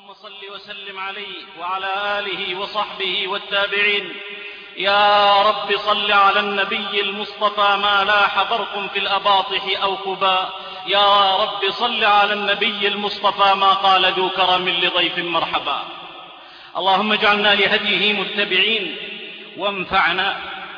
اللهم صل وسلم عليه وعلى آله وصحبه والتابعين. يا رب صل على النبي المصطفى ما لاح برق في الأباطح أو قباء. يا رب صل على النبي المصطفى ما قال ذو كرم لضيف مرحبا. اللهم اجعلنا لهديه متبعين وانفعنا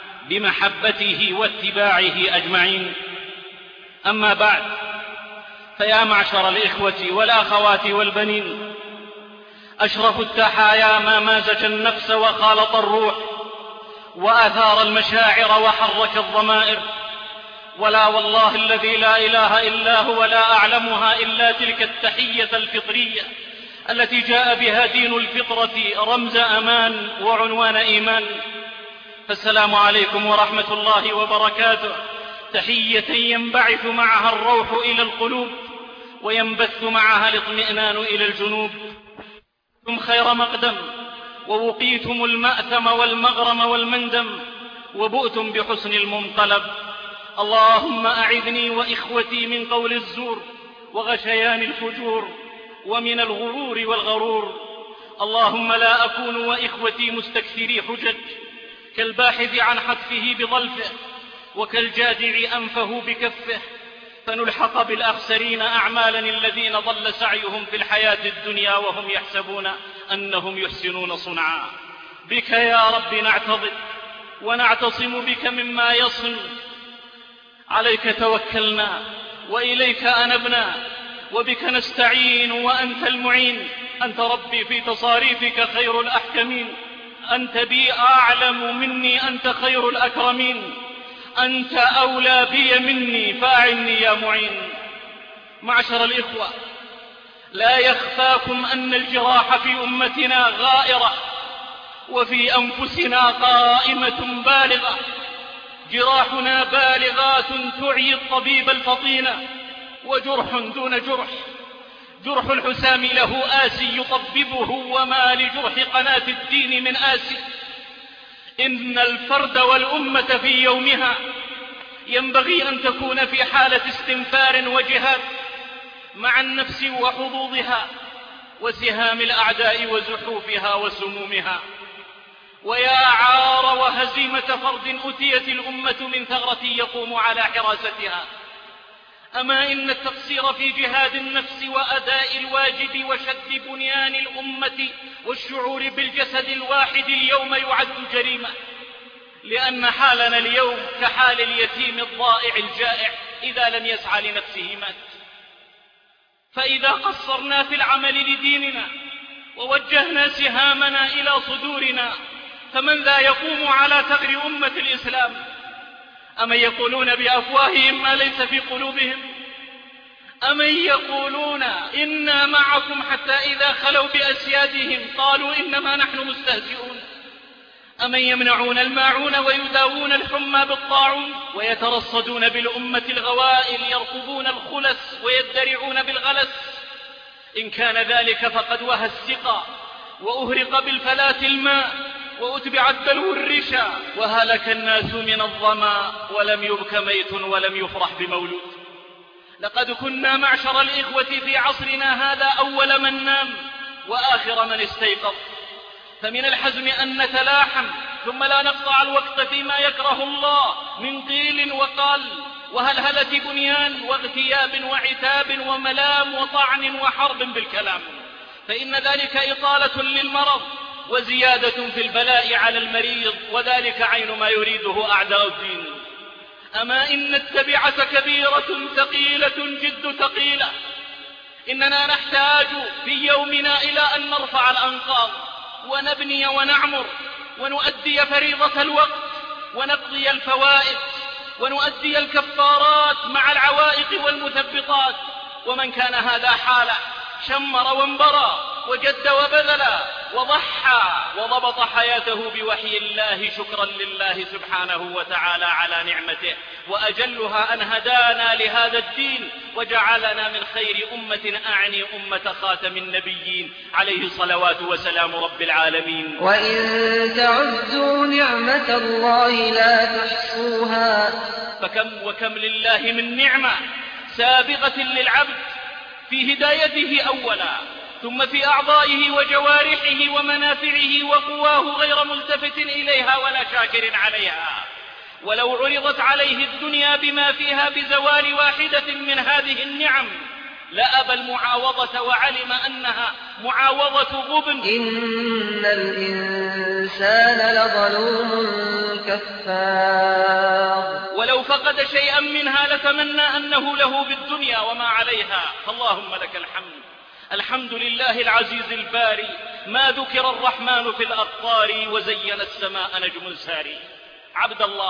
بمحبته واتباعه أجمعين. أما بعد، فيا معشر الإخوة والأخوات والبنين، أشرف التحايا ما مازج النفس وخالط الروح وأثار المشاعر وحرك الضمائر، ولا والله الذي لا إله إلا هو لا أعلمها إلا تلك التحية الفطرية التي جاء بها دين الفطرة رمز أمان وعنوان إيمان. فالسلام عليكم ورحمة الله وبركاته، تحية ينبعث معها الروح إلى القلوب وينبث معها الاطمئنان إلى الجنوب. كنتم خير مقدم ووقيتم المأثم والمغرم والمندم وبؤتم بحسن المنقلب. اللهم أعذني وإخوتي من قول الزور وغشيان الفجور ومن الغرور والغرور. اللهم لا أكون وإخوتي مستكثري حجج كالباحث عن حتفه بظلفه وكالجادع أنفه بكفه، فنلحق بالأخسرين أعمالا الذين ضل سعيهم في الحياة الدنيا وهم يحسبون أنهم يحسنون صنعا. بك يا رب نعتضد ونعتصم بك مما يصن، عليك توكلنا وإليك أنبنا وبك نستعين وأنت المعين. أنت ربي في تصاريفك خير الأحكمين، أنت بي أعلم مني أنت خير الأكرمين، أنت أولى بي مني فأعني يا معين. معشر الإخوة، لا يخفاكم أن الجراح في أمتنا غائرة وفي أنفسنا قائمة بالغة. جراحنا بالغات تعي الطبيب الفطين، وجرح دون جرح. جرح الحسام له آسي يطببه، وما لجرح قناة الدين من آسي. إن الفرد والأمة في يومها ينبغي أن تكون في حالة استنفار وجهاد مع النفس وحظوظها وسهام الأعداء وزحوفها وسمومها. ويا عار وهزيمة فرد أتيت الأمة من ثغرة يقوم على حراستها. أما إن التقصير في جهاد النفس وأداء الواجب وشد بنيان الأمة والشعور بالجسد الواحد اليوم يعد جريمة، لأن حالنا اليوم كحال اليتيم الضائع الجائع إذا لم يسعى لنفسه مات. فإذا قصرنا في العمل لديننا ووجهنا سهامنا إلى صدورنا، فمن ذا يقوم على ثغر أمة الإسلام؟ أمن يقولون بأفواههم ما ليس في قلوبهم؟ أمن يقولون إنا معكم حتى إذا خلوا بأسيادهم قالوا إنما نحن مستهزئون؟ أمن يمنعون الماعون ويداوون الحمى بالطاعون ويترصدون بالأمة الغوائل يرقبون الخلس ويدرعون بالغلس؟ إن كان ذلك فقد وهى السقى وأهرق بالفلاة الماء وأتبع الدلو الرشا وهلك الناس من الظما ولم يبك ميت ولم يفرح بمولود. لقد كنا معشر الإخوة في عصرنا هذا أول من نام وآخر من استيقظ، فمن الحزم أن نتلاحم ثم لا نقطع الوقت فيما يكره الله من قيل وقال وهلهلة بنيان واغتياب وعتاب وملام وطعن وحرب بالكلام، فإن ذلك إطالة للمرض وزيادة في البلاء على المريض، وذلك عين ما يريده أعداء الدين. أما إن التبعة كبيرة ثقيلة جد ثقيلة. إننا نحتاج في يومنا إلى أن نرفع الأنقاض ونبني ونعمر ونؤدي فريضة الوقت ونقضي الفوائد ونؤدي الكفارات مع العوائق والمثبطات. ومن كان هذا حاله شمر وانبرى وجد وبذل وضحى وضبط حياته بوحي الله شكرا لله سبحانه وتعالى على نعمته، وأجلها أن هدانا لهذا الدين وجعلنا من خير أمة، أعني أمة خاتم النبيين عليه صلوات وسلام رب العالمين. وإن تعدوا نعمة الله لا تحصوها. فكم وكم لله من نعمة سابقة للعبد في هدايته أولا، ثم في أعضائه وجوارحه ومنافعه وقواه غير ملتفت إليها ولا شاكر عليها. ولو عرضت عليه الدنيا بما فيها بزوال واحدة من هذه النعم لأبى المعاوضة وعلم أنها معاوضة غبن. إن الإنسان لظلوم كفار. ولو فقد شيئا منها لتمنى أنه له بالدنيا وما عليها. فاللهم لك الحمد. الحمد لله العزيز الباري، ما ذكر الرحمن في الأقطار وزين السماء نجم ساري. عبد الله،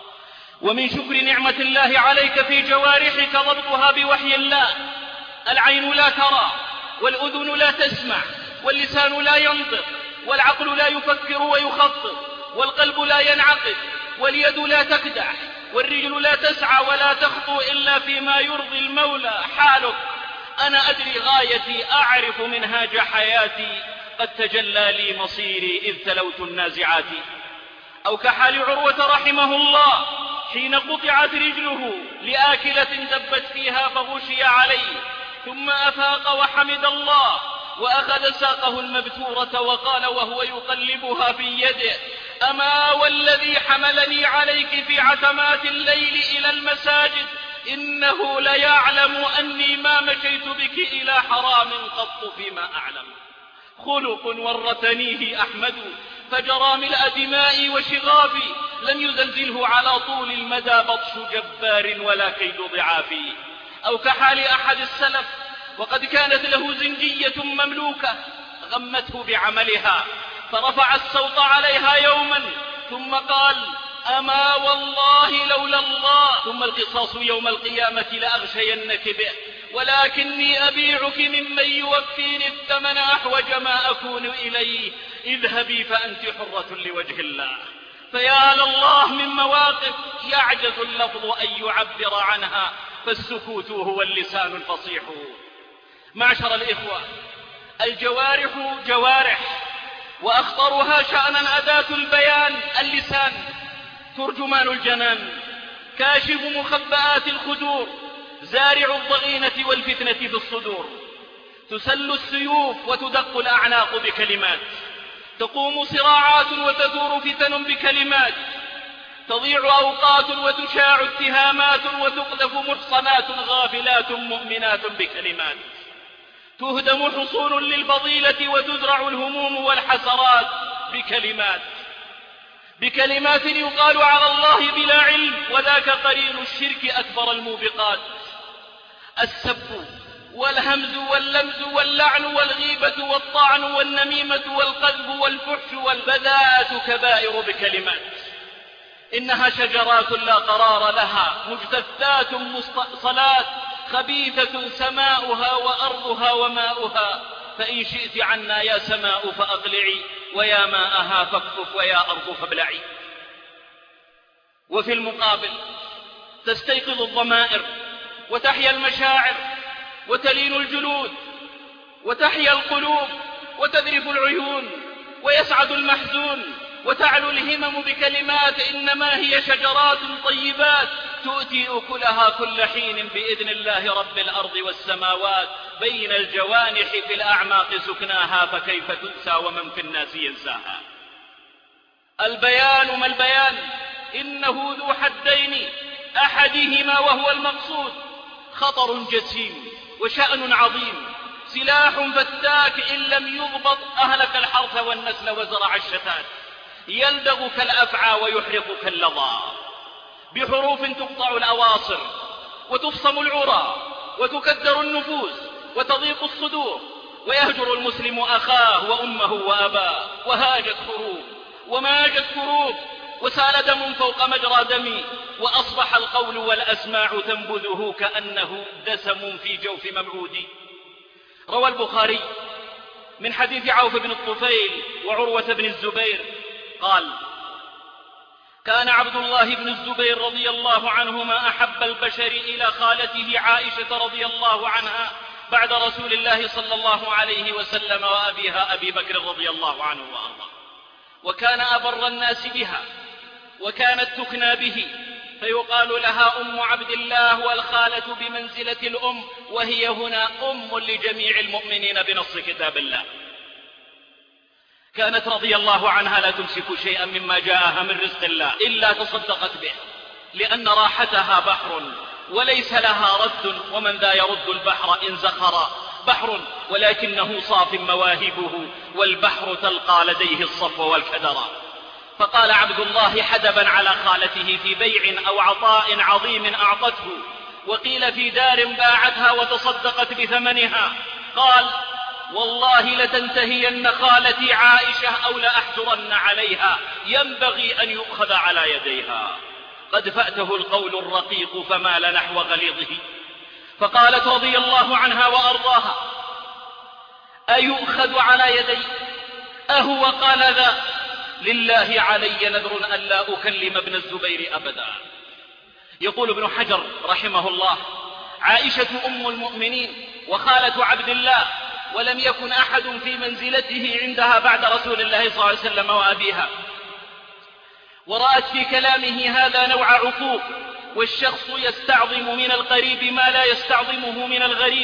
ومن شكر نعمة الله عليك في جوارحك ضبطها بوحي الله. العين لا ترى، والأذن لا تسمع، واللسان لا ينطق، والعقل لا يفكر ويخطط، والقلب لا ينعقد، واليد لا تكدح، والرجل لا تسعى ولا تخطو إلا فيما يرضي المولى. حالك أنا أدري غايتي، أعرف منهاج حياتي، قد تجلى لي مصيري إذ تلوت النازعات. أو كحال عروة رحمه الله حين قطعت رجله لآكلة دبت فيها فغشي عليه، ثم أفاق وحمد الله وأخذ ساقه المبتورة وقال وهو يقلبها في يده: أما والذي حملني عليك في عتمات الليل إلى المساجد إنه ليعلم أني ما مشيت بك إلى حرام قط فيما أعلم. خلق ورثنيه أحمد فجرى ملء دمائي وشغافي، لم يزلزله على طول المدى بطش جبار ولا كيد ضعافي. أو كحال أحد السلف وقد كانت له زنجية مملوكة غمته بعملها فرفع الصوت عليها يوما ثم قال: أما والله لولا الله ثم القصاص يوم القيامة لأغشينك به، ولكني أبيعك ممن يوفيني الثمن أحوج ما أكون إليه، اذهبي فأنت حرة لوجه الله. فيا لله من مواقف يعجز اللفظ أن يعبر عنها، فالسكوت هو اللسان الفصيح. معشر الإخوة، الجوارح جوارح، وأخطرها شأنا أداة البيان اللسان، ترجمان الجنان، كاشف مخبآت الخدور، زارع الضغينة والفتنة في الصدور. تسل السيوف وتدق الأعناق بكلمات، تقوم صراعات وتثور فتن بكلمات، تضيع أوقات وتشاع اتهامات وتقذف محصنات غافلات مؤمنات بكلمات، تهدم حصون للفضيلة وتزرع الهموم والحسرات بكلمات يقال على الله بلا علم، وذاك قرين الشرك أكبر الموبقات. السب والهمز واللمز واللعن والغيبة والطعن والنميمة والقذف والفحش والبذاءة كبائر بكلمات. إنها شجرات لا قرار لها، مجتثات مستأصلات، خبيثة سماؤها وأرضها وماؤها، فإن شئت عنا يا سماء فأقلعي، ويا ماءها فاكفف، ويا أرض فابلعي. وفي المقابل تستيقظ الضمائر وتحيا المشاعر وتلين الجلود وتحيا القلوب وتذرف العيون ويسعد المحزون وتعلو الهمم بكلمات إنما هي شجرات طيبات تؤتي أكلها كل حين بإذن الله رب الأرض والسماوات، بين الجوانح في الأعماق سكناها، فكيف تنسى ومن في الناس ينساها. البيان ما البيان؟ إنه ذو حدين، أحدهما وهو المقصود خطر جسيم وشأن عظيم، سلاح فتاك إن لم يضبط أهلك الحرث والنسل وزرع الشتات، يلدغ كالأفعى ويحرق كاللظى، بحروف تقطع الأواصر وتفصم العرى وتكدر النفوس وتضيق الصدور، ويهجر المسلم أخاه وأمه وأباه، وهاجت حروب وماجت كروب، وسال دم فوق مجرى دمي، وأصبح القول والأسماع تنبذه كأنه دسم في جوف ممعود. روى البخاري من حديث عوف بن الطفيل وعروة بن الزبير قال: كان عبد الله بن الزبير رضي الله عنهما أحب البشر إلى خالته عائشة رضي الله عنها بعد رسول الله صلى الله عليه وسلم وأبيها أبي بكر رضي الله عنه وأرضاه، وكان أبر الناس بها، وكانت تكنى به، فيقال لها أم عبد الله، والخالة بمنزلة الأم، وهي هنا أم لجميع المؤمنين بنص كتاب الله. كانت رضي الله عنها لا تمسك شيئا مما جاءها من رزق الله إلا تصدقت به، لأن راحتها بحر وليس لها رد، ومن ذا يرد البحر إن زخر بحر ولكنه صاف مواهبه، والبحر تلقى لديه الصفو والكدر. فقال عبد الله حدبا على خالته في بيع أو عطاء عظيم أعطته، وقيل في دار باعتها وتصدقت بثمنها، قال: والله لتنتهين خالتي عائشة أو لأحجرن عليها، ينبغي أن يؤخذ على يديها. قد فأته القول الرقيق فمال نحو غليظه. فقالت رضي الله عنها وأرضاها: أيؤخذ على يدي؟ أهو قال ذا؟ لله علي نذر أن لا أكلم ابن الزبير أبدا. يقول ابن حجر رحمه الله: عائشة أم المؤمنين وخالة عبد الله، ولم يكن أحد في منزلته عندها بعد رسول الله صلى الله عليه وسلم وأبيها، ورأت في كلامه هذا نوع عقوق، والشخص يستعظم من القريب ما لا يستعظمه من الغريب،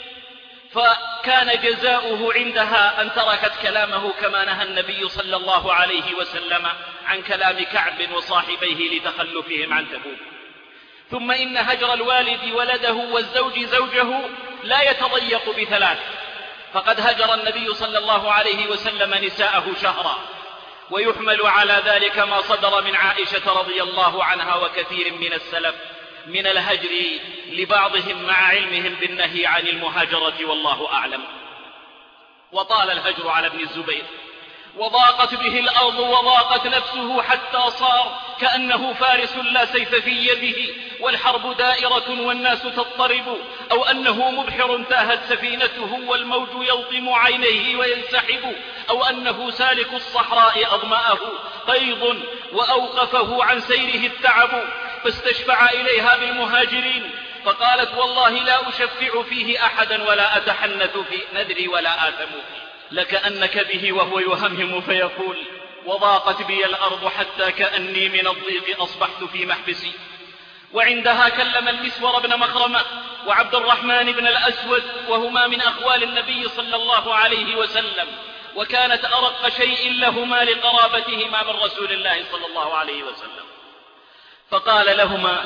فكان جزاؤه عندها أن تركت كلامه، كما نهى النبي صلى الله عليه وسلم عن كلام كعب وصاحبيه لتخلفهم عن تبوك. ثم إن هجر الوالد ولده والزوج زوجه لا يتضيق بثلاث، فقد هجر النبي صلى الله عليه وسلم نساءه شهرا، ويحمل على ذلك ما صدر من عائشة رضي الله عنها وكثير من السلف من الهجر لبعضهم مع علمهم بالنهي عن المهاجرة، والله أعلم. وطال الهجر على ابن الزبير، وضاقت به الأرض وضاقت نفسه، حتى صار كأنه فارس لا سيف في يده، والحرب دائرة والناس تضطرب، أو أنه مبحر تاهت سفينته والموج يلطم عينيه وينسحب، أو أنه سالك الصحراء أظمأه قيض وأوقفه عن سيره التعب، فاستشفع إليها بالمهاجرين، فقالت: والله لا أشفع فيه أحدا ولا أتحنث في نذري ولا آثم فيه. لكأنك به وهو يهمهم فيقول: وضاقت بي الأرض حتى كأني من الضيق أصبحت في محبسي. وعندها كلم المسور بن مخرمة وعبد الرحمن بن الأسود، وهما من أخوال النبي صلى الله عليه وسلم، وكانت أرق شيء لهما لقرابتهما من رسول الله صلى الله عليه وسلم. فقال لهما: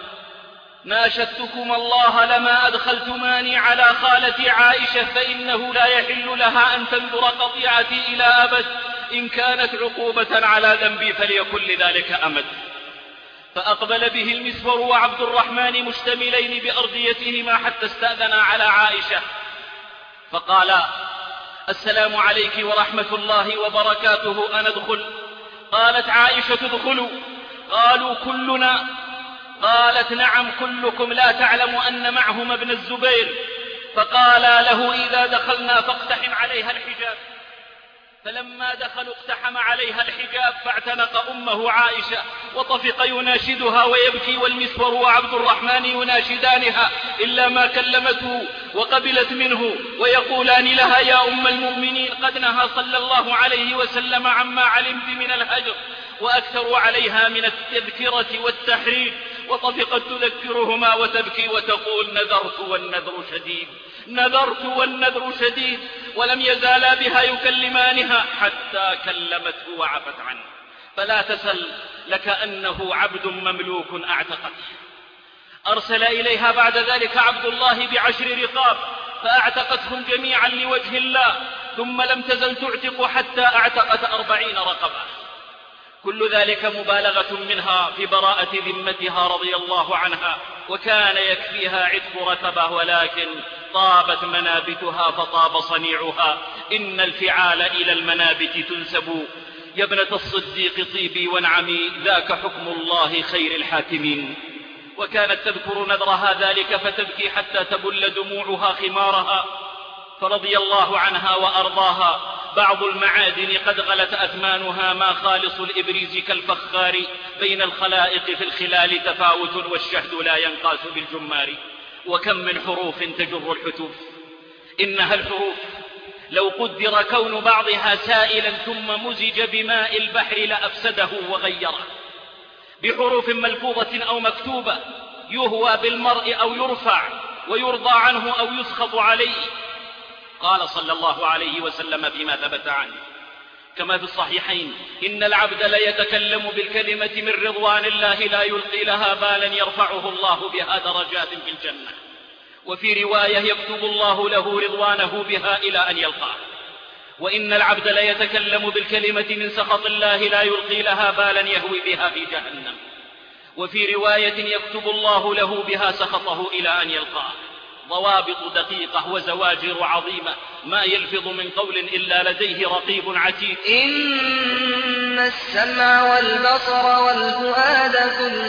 ناشدتكم الله لما أدخلتماني على خالتي عائشة، فإنه لا يحل لها أن تنذر قطيعتي إلى أبد، إن كانت عقوبة على ذنبي فليكن لذلك أمد. فأقبل به المسور وعبد الرحمن مشتملين بأرديتهما حتى استأذنا على عائشة، فقالا: السلام عليك ورحمة الله وبركاته، أنا أدخل؟ قالت عائشة: ادخلوا. قالوا: كلنا؟ قالت: نعم كلكم، لا تعلم أن معهما ابن الزبير. فقالا له: إذا دخلنا فاقتحم عليها الحجاب. فلما دخلوا اقتحم عليها الحجاب، فاعتنق أمه عائشة وطفق يناشدها ويبكي، والمسور وعبد الرحمن يناشدانها إلا ما كلمته وقبلت منه، ويقولان لها: يا أم المؤمنين، قد نهى صلى الله عليه وسلم عما علمت من الهجر، وأكثر عليها من التذكرة والتحريج. وطفقت تذكرهما وتبكي وتقول: نذرت والنذر شديد، نذرت والنذر شديد. ولم يزالا بها يكلمانها حتى كلمته وعفت عنه. فلا تسل، لكأنه عبد مملوك أعتقته. أرسل إليها بعد ذلك عبد الله ب10 رقاب، فأعتقتهم جميعا لوجه الله، ثم لم تزل تعتق حتى أعتقت 40 رقبة. كل ذلك مبالغة منها في براءة ذمتها رضي الله عنها، وكان يكفيها عتق رقبة، ولكن طابت منابتها فطاب صنيعها. إن الفعال إلى المنابت تنسب، يا ابنة الصديق طيبي وانعمي، ذاك حكم الله خير الحاكمين. وكانت تذكر نذرها ذلك فتبكي حتى تبل دموعها خمارها، فرضي الله عنها وأرضاها. بعض المعادن قد غلت أثمانها، ما خالص الإبريز كالفخار، بين الخلائق في الخلال تفاوت، والشهد لا ينقاس بالجمار. وكم من حروف تجر الحتوف، إنها الحروف لو قدر كون بعضها سائلا ثم مزج بماء البحر لأفسده وغيره. بحروف ملفوظة أو مكتوبة يهوى بالمرء أو يرفع ويرضى عنه أو يسخط عليه. قال صلى الله عليه وسلم فيما ثبت عنه كما في الصحيحين: إن العبد ليتكلم بالكلمة من رضوان الله لا يلقي لها بالا يرفعه الله بها درجات في الجنة. وفي رواية: يكتب الله له رضوانه بها إلى أن يلقاه. وإن العبد ليتكلم بالكلمة من سخط الله لا يلقي لها بالا يهوي بها في جهنم. وفي رواية: يكتب الله له بها سخطه إلى أن يلقاه. ضوابط دقيقة وزواجر عظيمة، ما يلفظ من قول إلا لديه رقيب عتيد. إن السمع والبصر والفؤاد كل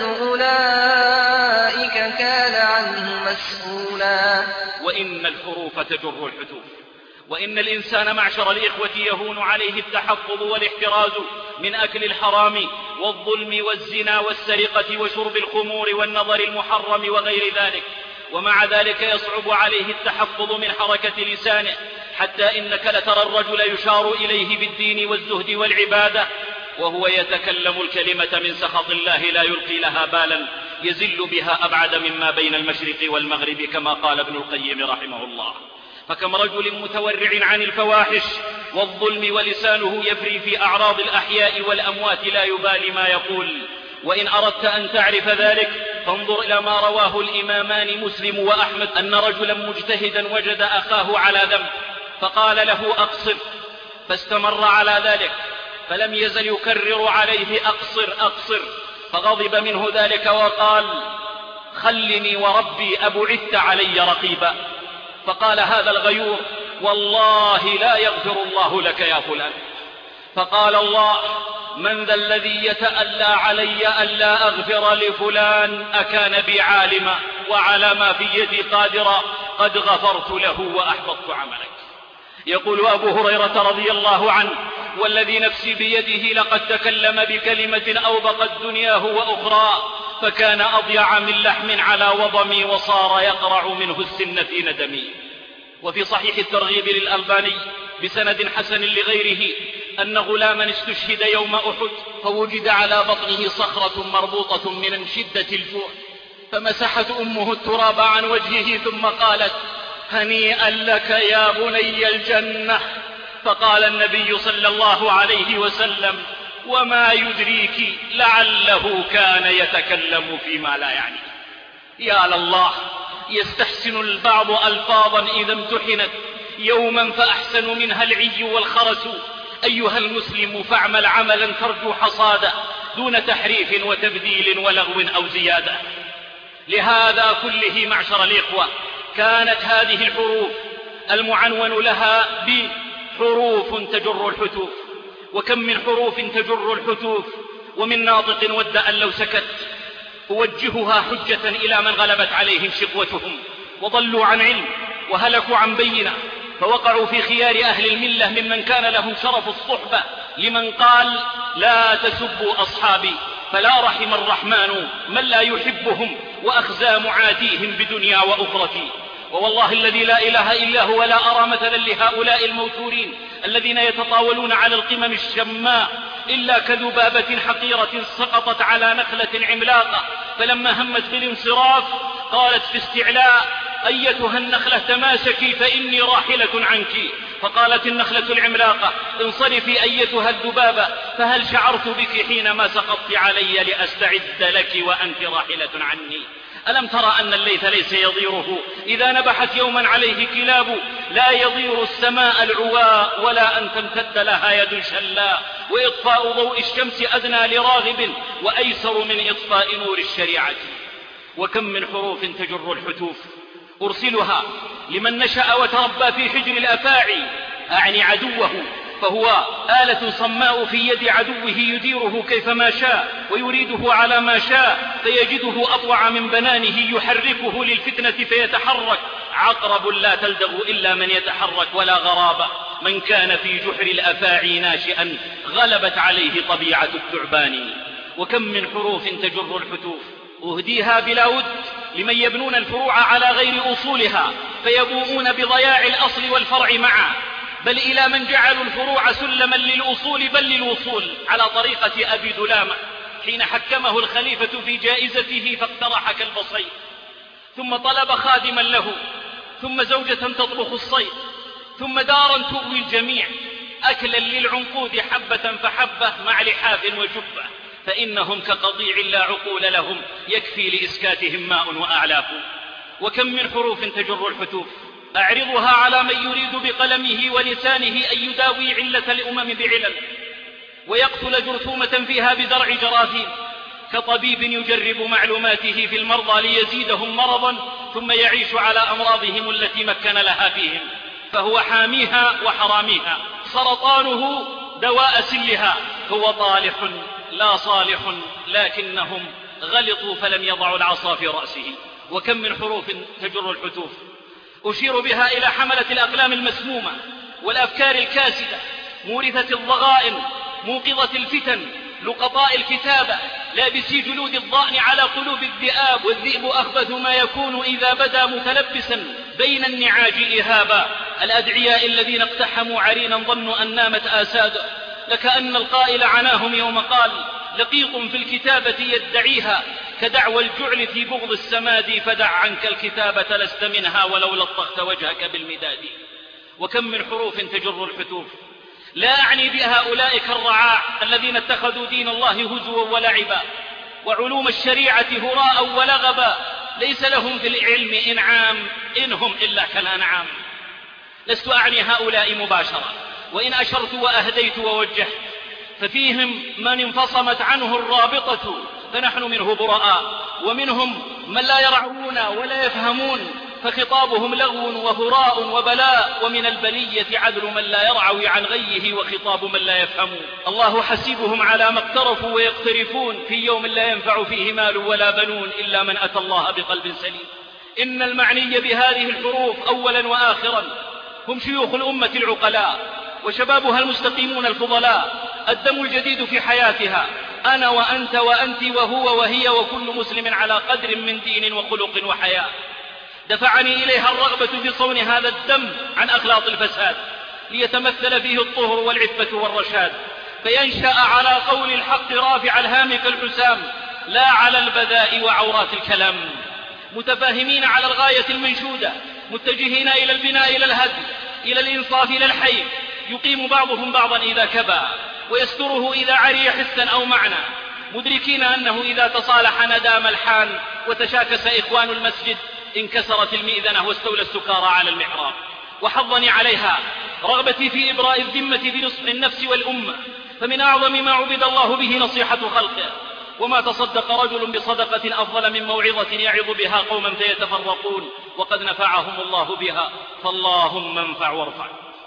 أولئك كان عنه مسؤولا. وإن الحروف تجر الحتوف، وإن الإنسان معشر الإخوة يهون عليه التحفظ والاحتراز من أكل الحرام والظلم والزنا والسرقة وشرب الخمور والنظر المحرم وغير ذلك، ومع ذلك يصعب عليه التحفظ من حركة لسانه، حتى إنك لترى الرجل يشار إليه بالدين والزهد والعبادة وهو يتكلم الكلمة من سخط الله لا يلقي لها بالا، يزل بها أبعد مما بين المشرق والمغرب، كما قال ابن القيم رحمه الله. فكم رجل متورع عن الفواحش والظلم ولسانه يفري في أعراض الأحياء والأموات لا يبالي ما يقول. وإن أردت أن تعرف ذلك فانظر إلى ما رواه الإمامان مسلم وأحمد أن رجلا مجتهدا وجد أخاه على ذنب فقال له: أقصر، فاستمر على ذلك فلم يزل يكرر عليه: أقصر أقصر، فغضب منه ذلك وقال: خلني وربي أبعثت علي رقيبا. فقال هذا الغيور: والله لا يغفر الله لك يا فلان. فقال الله: من ذا الذي يتألى علي ألا أغفر لفلان؟ أكان بي عالما وعلى ما في يدي قادرا، قد غفرت له وأحبطت عملك. يقول أبو هريرة رضي الله عنه: والذي نفسي بيده لقد تكلم بكلمة أوبقت دنياه وأخرى فكان أضيع من لحم على وضمي وصار يقرع منه السن في ندمي. وفي صحيح الترغيب للألباني بسند حسن لغيره أن غلاما استشهد يوم أحد فوجد على بطنه صخرة مربوطة من شدة الجوع، فمسحت أمه التراب عن وجهه ثم قالت: هنيئا لك يا بني الجنة. فقال النبي صلى الله عليه وسلم: وما يدريك لعله كان يتكلم فيما لا يعني. يا لله، يستحسن البعض ألفاظا إذا امتحنت يوما فأحسن منها العي والخرس. أيها المسلم فاعمل عملا ترجو حصاده دون تحريف وتبديل ولغو أو زيادة. لهذا كله معشر الإخوة كانت هذه الحروف المعنون لها بحروف تجر الحتوف. وكم من حروف تجر الحتوف ومن ناطق ود أن لو سكت. أوجهها حجة إلى من غلبت عليهم شقوتهم وضلوا عن علم وهلكوا عن بينة، فوقعوا في خيار أهل الملة ممن كان لهم شرف الصحبة، لمن قال: لا تسبوا أصحابي فلا رحم الرحمن من لا يحبهم وأخزى معاديهم بدنيا وأخرتي. ووالله الذي لا إله إلا هو لا أرى مثلا لهؤلاء الموتورين الذين يتطاولون على القمم الشماء إلا كذبابة حقيرة سقطت على نخلة عملاقة، فلما همت بالانصراف قالت في استعلاء: أيتها النخلة تماسكي فإني راحلة عنك. فقالت النخلة العملاقة: انصرفي أيتها الذبابة، فهل شعرت بك حينما سقطت علي لأستعد لك وأنت راحلة عني؟ ألم ترى أن الليث ليس يضيره إذا نبحت يوما عليه كلاب؟ لا يضير السماء العواء ولا أن تمتد لها يد شلاء. وإطفاء ضوء الشمس أدنى لراغب وأيسر من إطفاء نور الشريعة. وكم من حروف تجر الحتوف أرسلها لمن نشأ وتربى في حجر الأفاعي، أعني عدوه، فهو آلة صماء في يد عدوه يديره كيفما شاء ويريده على ما شاء، فيجده أطوع من بنانه يحركه للفتنة فيتحرك. عقرب لا تلدغ إلا من يتحرك ولا غرابة. من كان في جحر الأفاعي ناشئا غلبت عليه طبيعة الثعبان. وكم من حروف تجر الحتوف أهديها بلا ود لمن يبنون الفروع على غير أصولها فيبوؤون بضياع الأصل والفرع معا، بل إلى من جعلوا الفروع سلما للأصول بل للوصول، على طريقة أبي دلامة. حين حكمه الخليفة في جائزته فاقترح كالبصير، ثم طلب خادما له، ثم زوجة تطبخ الصيد، ثم دارا تؤوي الجميع، أكلا للعنقود حبة فحبة مع لحاف وجبة، فإنهم كقطيع لا عقول لهم، يكفي لإسكاتهم ماء وأعلاف. وكم من حروف تجر الحتوف، أعرضها على من يريد بقلمه ولسانه أن يداوي علة الأمم بعلل، ويقتل جرثومة فيها بزرع جراثيم، كطبيب يجرب معلوماته في المرضى ليزيدهم مرضا، ثم يعيش على أمراضهم التي مكن لها فيهم، فهو حاميها وحراميها، سرطانه دواء سلها، هو طالح لا صالح، لكنهم غلطوا فلم يضعوا العصا في رأسه. وكم من حروف تجر الحتوف، أشير بها إلى حملة الأقلام المسمومة والأفكار الكاسدة، مورثة الضغائن، موقظة الفتن، لقطاء الكتابة، لابسي جلود الضأن على قلوب الذئاب، والذئب أخبث ما يكون إذا بدا متلبسا بين النعاج إهابا، الأدعياء الذين اقتحموا عرينا ظنوا أن نامت آساده، لكأن القائل عناهم يوم قال: لقيط في الكتابة يدعيها كدعوى الجعل في بغض السماد، فدع عنك الكتابة لست منها ولو لطخت وجهك بالمداد. وكم من حروف تجر الحتوف، لا أعني بها أولئك الرعاع الذين اتخذوا دين الله هزوا ولعبا، وعلوم الشريعة هراء ولغبا، ليس لهم في العلم إنعام، إنهم إلا كالأنعام. لست أعني هؤلاء مباشرة، وإن أشرت وأهديت ووجهت ففيهم من انفصمت عنه الرابطة فنحن منه براء، ومنهم من لا يرعون ولا يفهمون فخطابهم لغو وهراء وبلاء، ومن البلية عدل من لا يرعوي عن غيه وخطاب من لا يفهم. الله حسيبهم على ما اقترفوا ويقترفون في يوم لا ينفع فيه مال ولا بنون إلا من أتى الله بقلب سليم. إن المعني بهذه الحروف أولا وآخرا هم شيوخ الأمة العقلاء وشبابها المستقيمون الفضلاء، الدم الجديد في حياتها، أنا وأنت وأنت وهو وهي وكل مسلم على قدر من دين وخلق وحياة. دفعني إليها الرغبة في صون هذا الدم عن أخلاط الفساد، ليتمثل فيه الطهر والعفة والرشاد، فينشأ على قول الحق رافع الهام كالحسام، لا على البذاء وعورات الكلام، متفاهمين على الغاية المنشودة، متجهين إلى البناء إلى الهدم، إلى الإنصاف إلى الحي، يقيم بعضهم بعضا إذا كبى ويستره إذا عري حسا أو معنى، مدركين أنه إذا تصالح ندام الحال وتشاكس إخوان المسجد انكسرت المئذنة واستولى السكارى على المحراب. وحظني عليها رغبتي في إبراء الذمة بنصح النفس والأمة، فمن أعظم ما عبد الله به نصيحة خلقه، وما تصدق رجل بصدقة أفضل من موعظة يعظ بها قوما فيتفرقون وقد نفعهم الله بها، فاللهم انفع وارفع.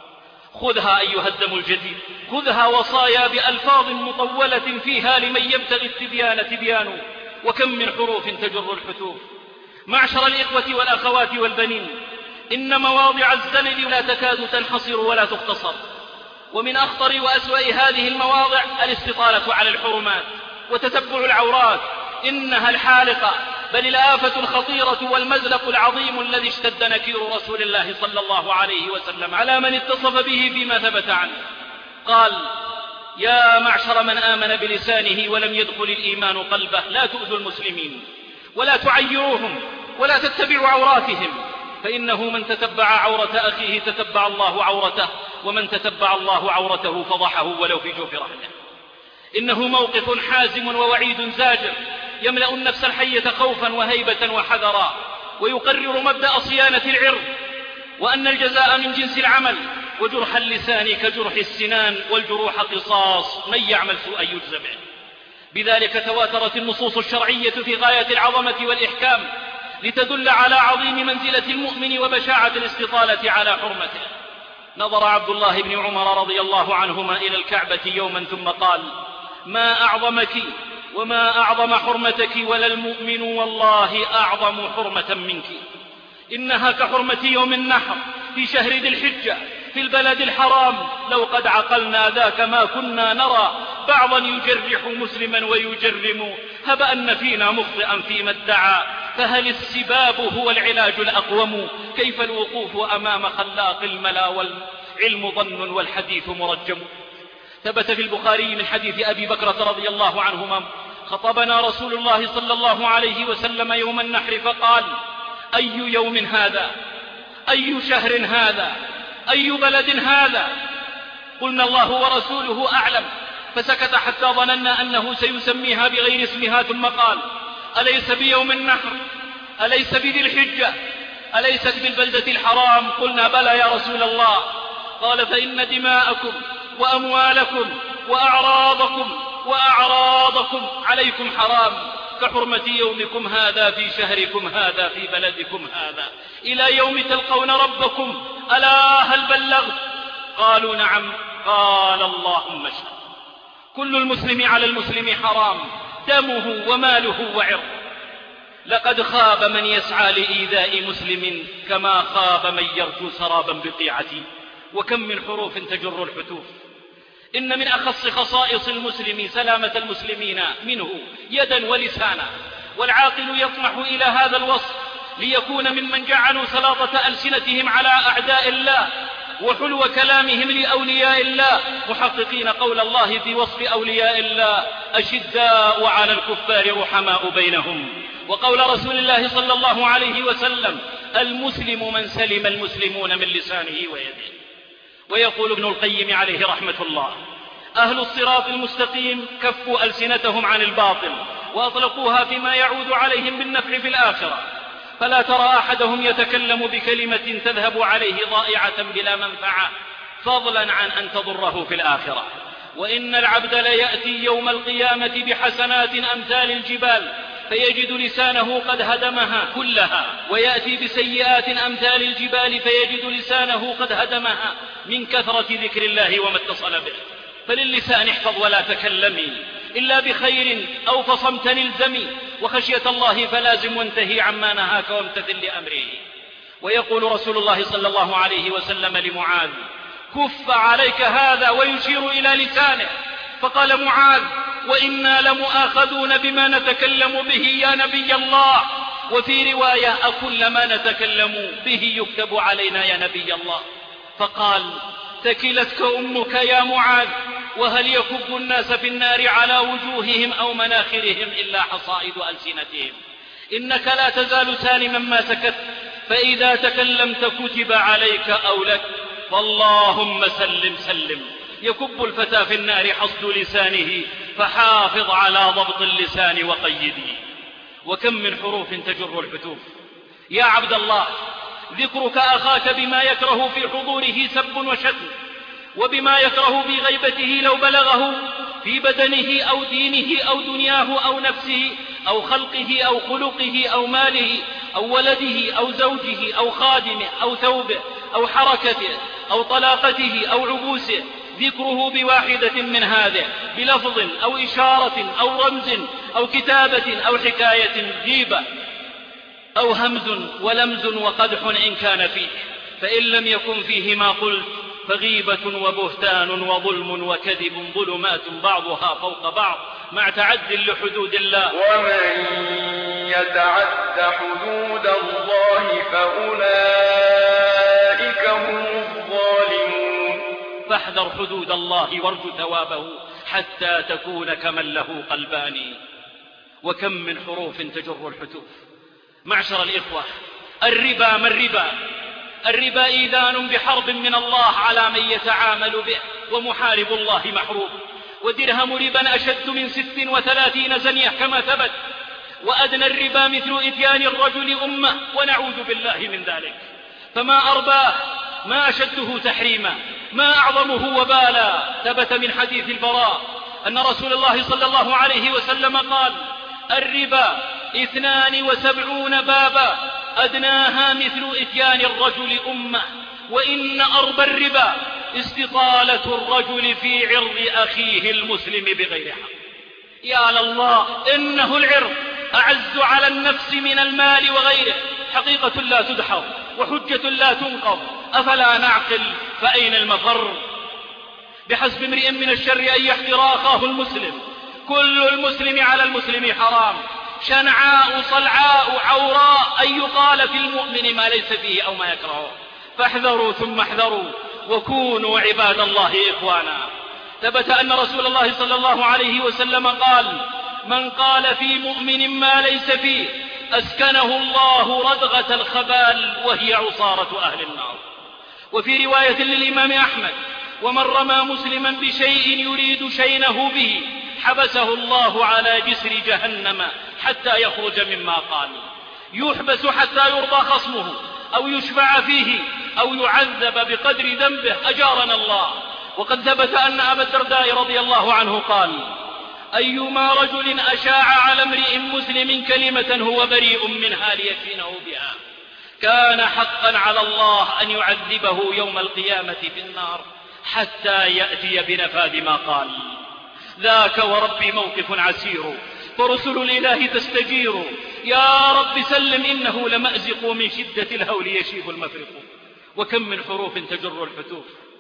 خذها أيها الدم الجديد، خذها وصايا بألفاظ مطولة فيها لمن يبتغي التبيان تبيان. وكم من حروف تجر الحتوف. معشر الإخوة والأخوات والبنين، إن مواضع الزلل لا تكاد تنحصر ولا تختصر، ومن أخطر وأسوأ هذه المواضع الاستطالة على الحرمات وتتبع العورات، إنها الحالقة بل الآفة الخطيرة والمزلق العظيم الذي اشتد نكير رسول الله صلى الله عليه وسلم على من اتصف به فيما ثبت عنه. قال: يا معشر من آمن بلسانه ولم يدخل الإيمان قلبه، لا تؤذوا المسلمين ولا تعيروهم ولا تتبعوا عوراتهم، فإنه من تتبع عورة أخيه تتبع الله عورته، ومن تتبع الله عورته فضحه ولو في جوف رحله. إنه موقف حازم ووعيد زاجر يملأ النفس الحية خوفا وهيبة وحذرا، ويقرر مبدأ صيانة العرض، وأن الجزاء من جنس العمل، وجرح اللسان كجرح السنان، والجروح قصاص، من يعمل سوءا يجزى به. بذلك تواترت النصوص الشرعية في غاية العظمة والإحكام لتدل على عظيم منزلة المؤمن وبشاعة الاستطالة على حرمته. نظر عبد الله بن عمر رضي الله عنهما إلى الكعبة يوما ثم قال: ما أعظمك وما أعظم حرمتك، ولا المؤمن والله أعظم حرمة منك. إنها كحرمة يوم النحر في شهر ذي الحجة في البلد الحرام، لو قد عقلنا ذاك ما كنا نرى بعضا يجرح مسلما ويجرم، هب أن فينا مخطئا فيما ادعى، فهل السباب هو العلاج الأقوم؟ كيف الوقوف أمام خلاق الملا والعلم ظن والحديث مرجم. ثبت في البخاري من حديث أبي بكرة رضي الله عنهما خطبنا رسول الله صلى الله عليه وسلم يوم النحر فقال: أي يوم هذا؟ أي شهر هذا؟ أي بلد هذا؟ قلنا: الله ورسوله أعلم. فسكت حتى ظننا أنه سيسميها بغير اسمها، ثم قال: أليس بيوم النحر؟ أليس بذي الحجة؟ أليست بالبلدة الحرام؟ قلنا: بلى يا رسول الله. قال: فإن دماءكم وأموالكم وأعراضكم عليكم حرام كحرمة يومكم هذا في شهركم هذا في بلدكم هذا إلى يوم تلقون ربكم، ألا هل بلغت؟ قالوا: نعم. قال: اللهم اشهد. كل المسلم على المسلم حرام، دمه وماله وعرضه. لقد خاب من يسعى لإيذاء مسلم كما خاب من يرجو سرابا بقيعته. وكم من حروف تجر الحتوف. إن من أخص خصائص المسلم سلامة المسلمين منه يدا ولسانا، والعاقل يطمح إلى هذا الوصف ليكون ممن جعلوا سلاطة ألسنتهم على أعداء الله وحلو كلامهم لأولياء الله، محققين قول الله في وصف أولياء الله: أشداء على الكفار رحماء بينهم. وقول رسول الله صلى الله عليه وسلم: المسلم من سلم المسلمون من لسانه ويده. ويقول ابن القيم عليه رحمة الله: أهل الصراط المستقيم كفوا ألسنتهم عن الباطل وأطلقوها فيما يعود عليهم بالنفع في الآخرة، فلا ترى أحدهم يتكلم بكلمة تذهب عليه ضائعة بلا منفعة، فضلا عن أن تضره في الآخرة. وإن العبد ليأتي يوم القيامة بحسنات أمثال الجبال فيجد لسانه قد هدمها كلها، ويأتي بسيئات أمثال الجبال فيجد لسانه قد هدمها من كثرة ذكر الله وما اتصل به. فللسان احفظ ولا تكلمي إلا بخير أو فصمت الزمي، وخشية الله فلازم وانتهي عما نهاك وامتثل لأمره. ويقول رسول الله صلى الله عليه وسلم لمعاذ: كف عليك هذا، ويشير إلى لسانه. فقال معاذ: وإنا لمؤاخذون بما نتكلم به يا نبي الله. وفي رواية: أكل ما نتكلم به يكتب علينا يا نبي الله. فقال: ثكلتك أمك يا معاذ، وهل يكب الناس في النار على وجوههم أو مناخرهم إلا حصائد ألسنتهم؟ إنك لا تزال سالما ما سكت، فإذا تكلمت كتب عليك أو لك، فاللهم سلم سلم. يكب الفتى في النار حصد لسانه، فحافظ على ضبط اللسان وقيده. وكم من حروف تجر الحتوف. يا عبد الله، ذكرك أخاك بما يكره في حضوره سب وشتم، وبما يكره في غيبته لو بلغه، في بدنه أو دينه أو دنياه أو نفسه أو خلقه أو خلقه أو ماله أو ولده أو زوجه أو خادمه أو ثوبه أو حركته أو طلاقته أو عبوسه. ذكره بواحدة من هذه بلفظ أو إشارة أو رمز أو كتابة أو حكاية غيبة أو همز ولمز وقدح إن كان فيه، فإن لم يكن فيه ما قلت فغيبة وبهتان وظلم وكذب ظلمات بعضها فوق بعض مع تعد لحدود الله. ومن يتعد حدود الله فأولئك هم الظالمون. فاحذر حدود الله وارجو ثوابه حتى تكون كمن له قلبان. وكم من حروف تجر الحتوف. معشر الإخوة، الربا ما الربا؟ الربا إيذان بحرب من الله على من يتعامل به، ومحارب الله محروب. ودرهم ربا أشد من 36 زنية كما ثبت. وأدنى الربا مثل إتيان الرجل أمه، ونعوذ بالله من ذلك. فما أرباه، ما أشده تحريما، ما أعظمه وبالا. ثبت من حديث البراء أن رسول الله صلى الله عليه وسلم قال: الربا 72 بابا، أدناها مثل إتيان الرجل أمه، وإن أربى الربا استطالة الرجل في عرض أخيه المسلم بغير حق. يا لله، إنه العرض أعز على النفس من المال وغيره، حقيقة لا تدحض وحجة لا تنقض. أفلا نعقل؟ فأين المفر؟ بحسب امرئ من الشر أن يحقر أخاه المسلم. كل المسلم على المسلم حرام، شنعاء صلعاء عوراء أن يقال في المؤمن ما ليس فيه أو ما يكرهه. فاحذروا ثم احذروا، وكونوا عباد الله إخوانا. ثبت أن رسول الله صلى الله عليه وسلم قال: من قال في مؤمن ما ليس فيه أسكنه الله ردغة الخبال وهي عصارة أهل النار. وفي رواية للإمام أحمد: ومن رمى مسلما بشيء يريد شينه به حبسه الله على جسر جهنم حتى يخرج مما قال. يحبس حتى يرضى خصمه أو يشفع فيه أو يعذب بقدر ذنبه أجارنا الله. وقد ثبت أن أبا الدرداء رضي الله عنه قال: أيما رجل أشاع على امرئ مسلم كلمة هو بريء منها ليكفنه بها كان حقا على الله أن يعذبه يوم القيامة في النار حتى يأتي بنفاذ ما قال. ذاك وربي موقف عسير فرسل الإله تستجير. يا رب سلم إنه لمأزق من شدة الهول يشيب المفرق. وكم من حروف تجر الحتوف.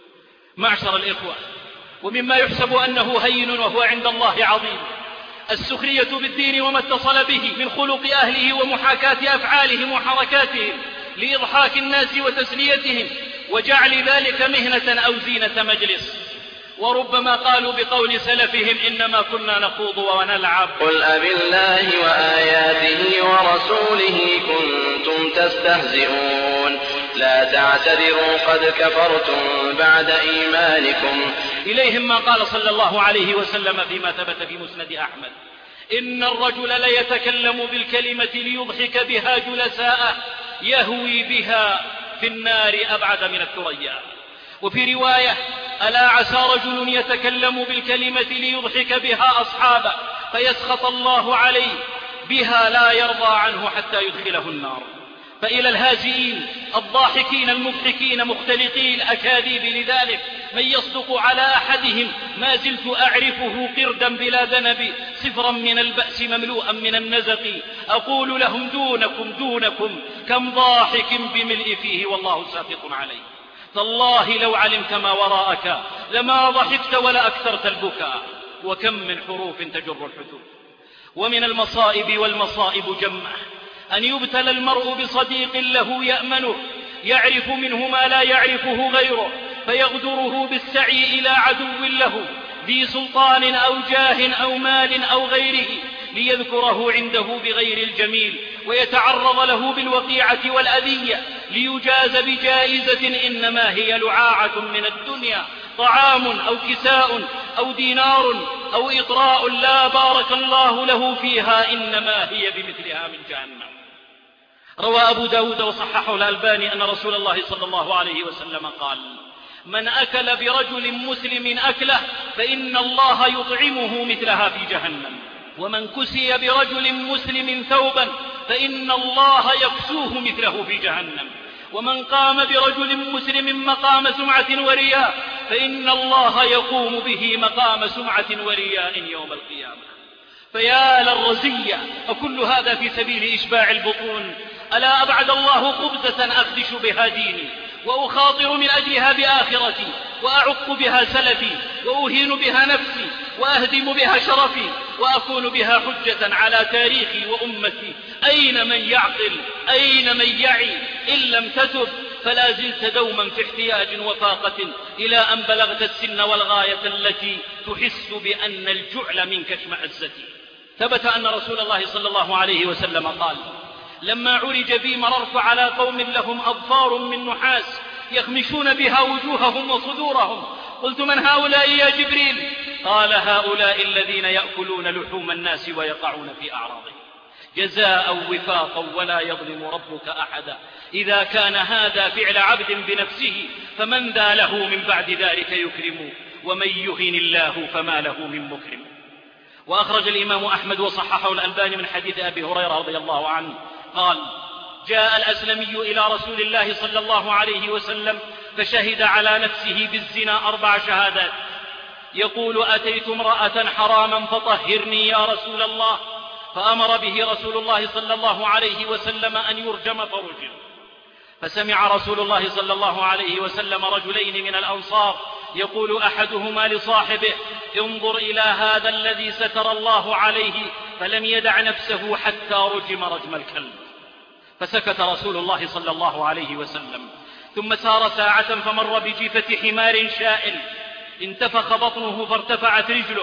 معشر الإخوة، ومما يحسب أنه هين وهو عند الله عظيم السخرية بالدين وما اتصل به من خلق أهله ومحاكاة أفعالهم وحركاتهم لإضحاك الناس وتسليتهم وجعل ذلك مهنة أو زينة مجلس. وربما قالوا بقول سلفهم: إنما كنا نخوض ونلعب. قل أبالله وآياته ورسوله كنتم تستهزئون لا تعتذروا قد كفرتم بعد إيمانكم. إليهم ما قال صلى الله عليه وسلم فيما ثبت في مسند أحمد: إن الرجل ليتكلم بالكلمة ليضحك بها جلساءه يهوي بها في النار أبعد من الثريا. وفي رواية: ألا عسى رجل يتكلم بالكلمة ليضحك بها أصحابه فيسخط الله عليه بها لا يرضى عنه حتى يدخله النار. فإلى الهازئين الضاحكين المضحكين مختلقي الأكاذيب لذلك من يصدق على أحدهم: ما زلت أعرفه قردا بلا ذنب صفرا من البأس مملوءا من النزق أقول لهم دونكم كم ضاحك بملء فيه والله ساخط عليه. تالله لو علمت ما وراءك لما ضحكت ولا أكثرت البكاء. وكم من حروف تجر الحتوف. ومن المصائب والمصائب جمة أن يبتلى المرء بصديق له يأمنه يعرف منه ما لا يعرفه غيره فيغدره بالسعي إلى عدو له ذي سلطان أو جاه أو مال أو غيره ليذكره عنده بغير الجميل ويتعرض له بالوقيعة والأذية ليجاز بجائزة إنما هي لعاعة من الدنيا، طعام أو كساء أو دينار أو إطراء لا بارك الله له فيها إنما هي بمثلها من جهنم. روى أبو داود وصححه الألباني أن رسول الله صلى الله عليه وسلم قال: من أكل برجل مسلم أكله فإن الله يطعمه مثلها في جهنم، ومن كسي برجل مسلم ثوبا فإن الله يكسوه مثله في جهنم، ومن قام برجل مسلم مقام سمعة ورياء فإن الله يقوم به مقام سمعة ورياء يوم القيامة. فيا للرزية، أكل هذا في سبيل إشباع البطون؟ ألا أبعد الله خبزة أخدش بها ديني وأخاطر من أجلها بآخرتي وأعق بها سلفي وأهين بها نفسي وأهدم بها شرفي وأكون بها حجة على تاريخي وأمتي. أين من يعقل؟ أين من يعي؟ إن لم تتب فلا زلت دوما في احتياج وفاقة إلى أن بلغت السن والغاية التي تحس بأن الجعل منك اشمأزتي. ثبت أن رسول الله صلى الله عليه وسلم قال: لما عرج بي مررت على قوم لهم أظفار من نحاس يخمشون بها وجوههم وصدورهم، قلت: من هؤلاء يا جبريل؟ قال: هؤلاء الذين يأكلون لحوم الناس ويقعون في أعراضهم، جزاء وفاقا ولا يظلم ربك أحدا. إذا كان هذا فعل عبد بنفسه فمن ذا له من بعد ذلك يكرم، ومن يهن الله فما له من مكرم. وأخرج الإمام أحمد وصححه الألباني من حديث أبي هريرة رضي الله عنه قال: جاء الأسلمي إلى رسول الله صلى الله عليه وسلم فشهد على نفسه بالزنا 4 شهادات، يقول: أتيت امرأة حراما فطهرني يا رسول الله، فأمر به رسول الله صلى الله عليه وسلم أن يرجم فرجم. فسمع رسول الله صلى الله عليه وسلم رجلين من الأنصار يقول أحدهما لصاحبه: انظر إلى هذا الذي ستر الله عليه، فلم يدع نفسه حتى رجم رجم الكلب. فسكت رسول الله صلى الله عليه وسلم، ثم سار ساعة فمر بجيفة حمار شائل انتفخ بطنه فارتفعت رجله،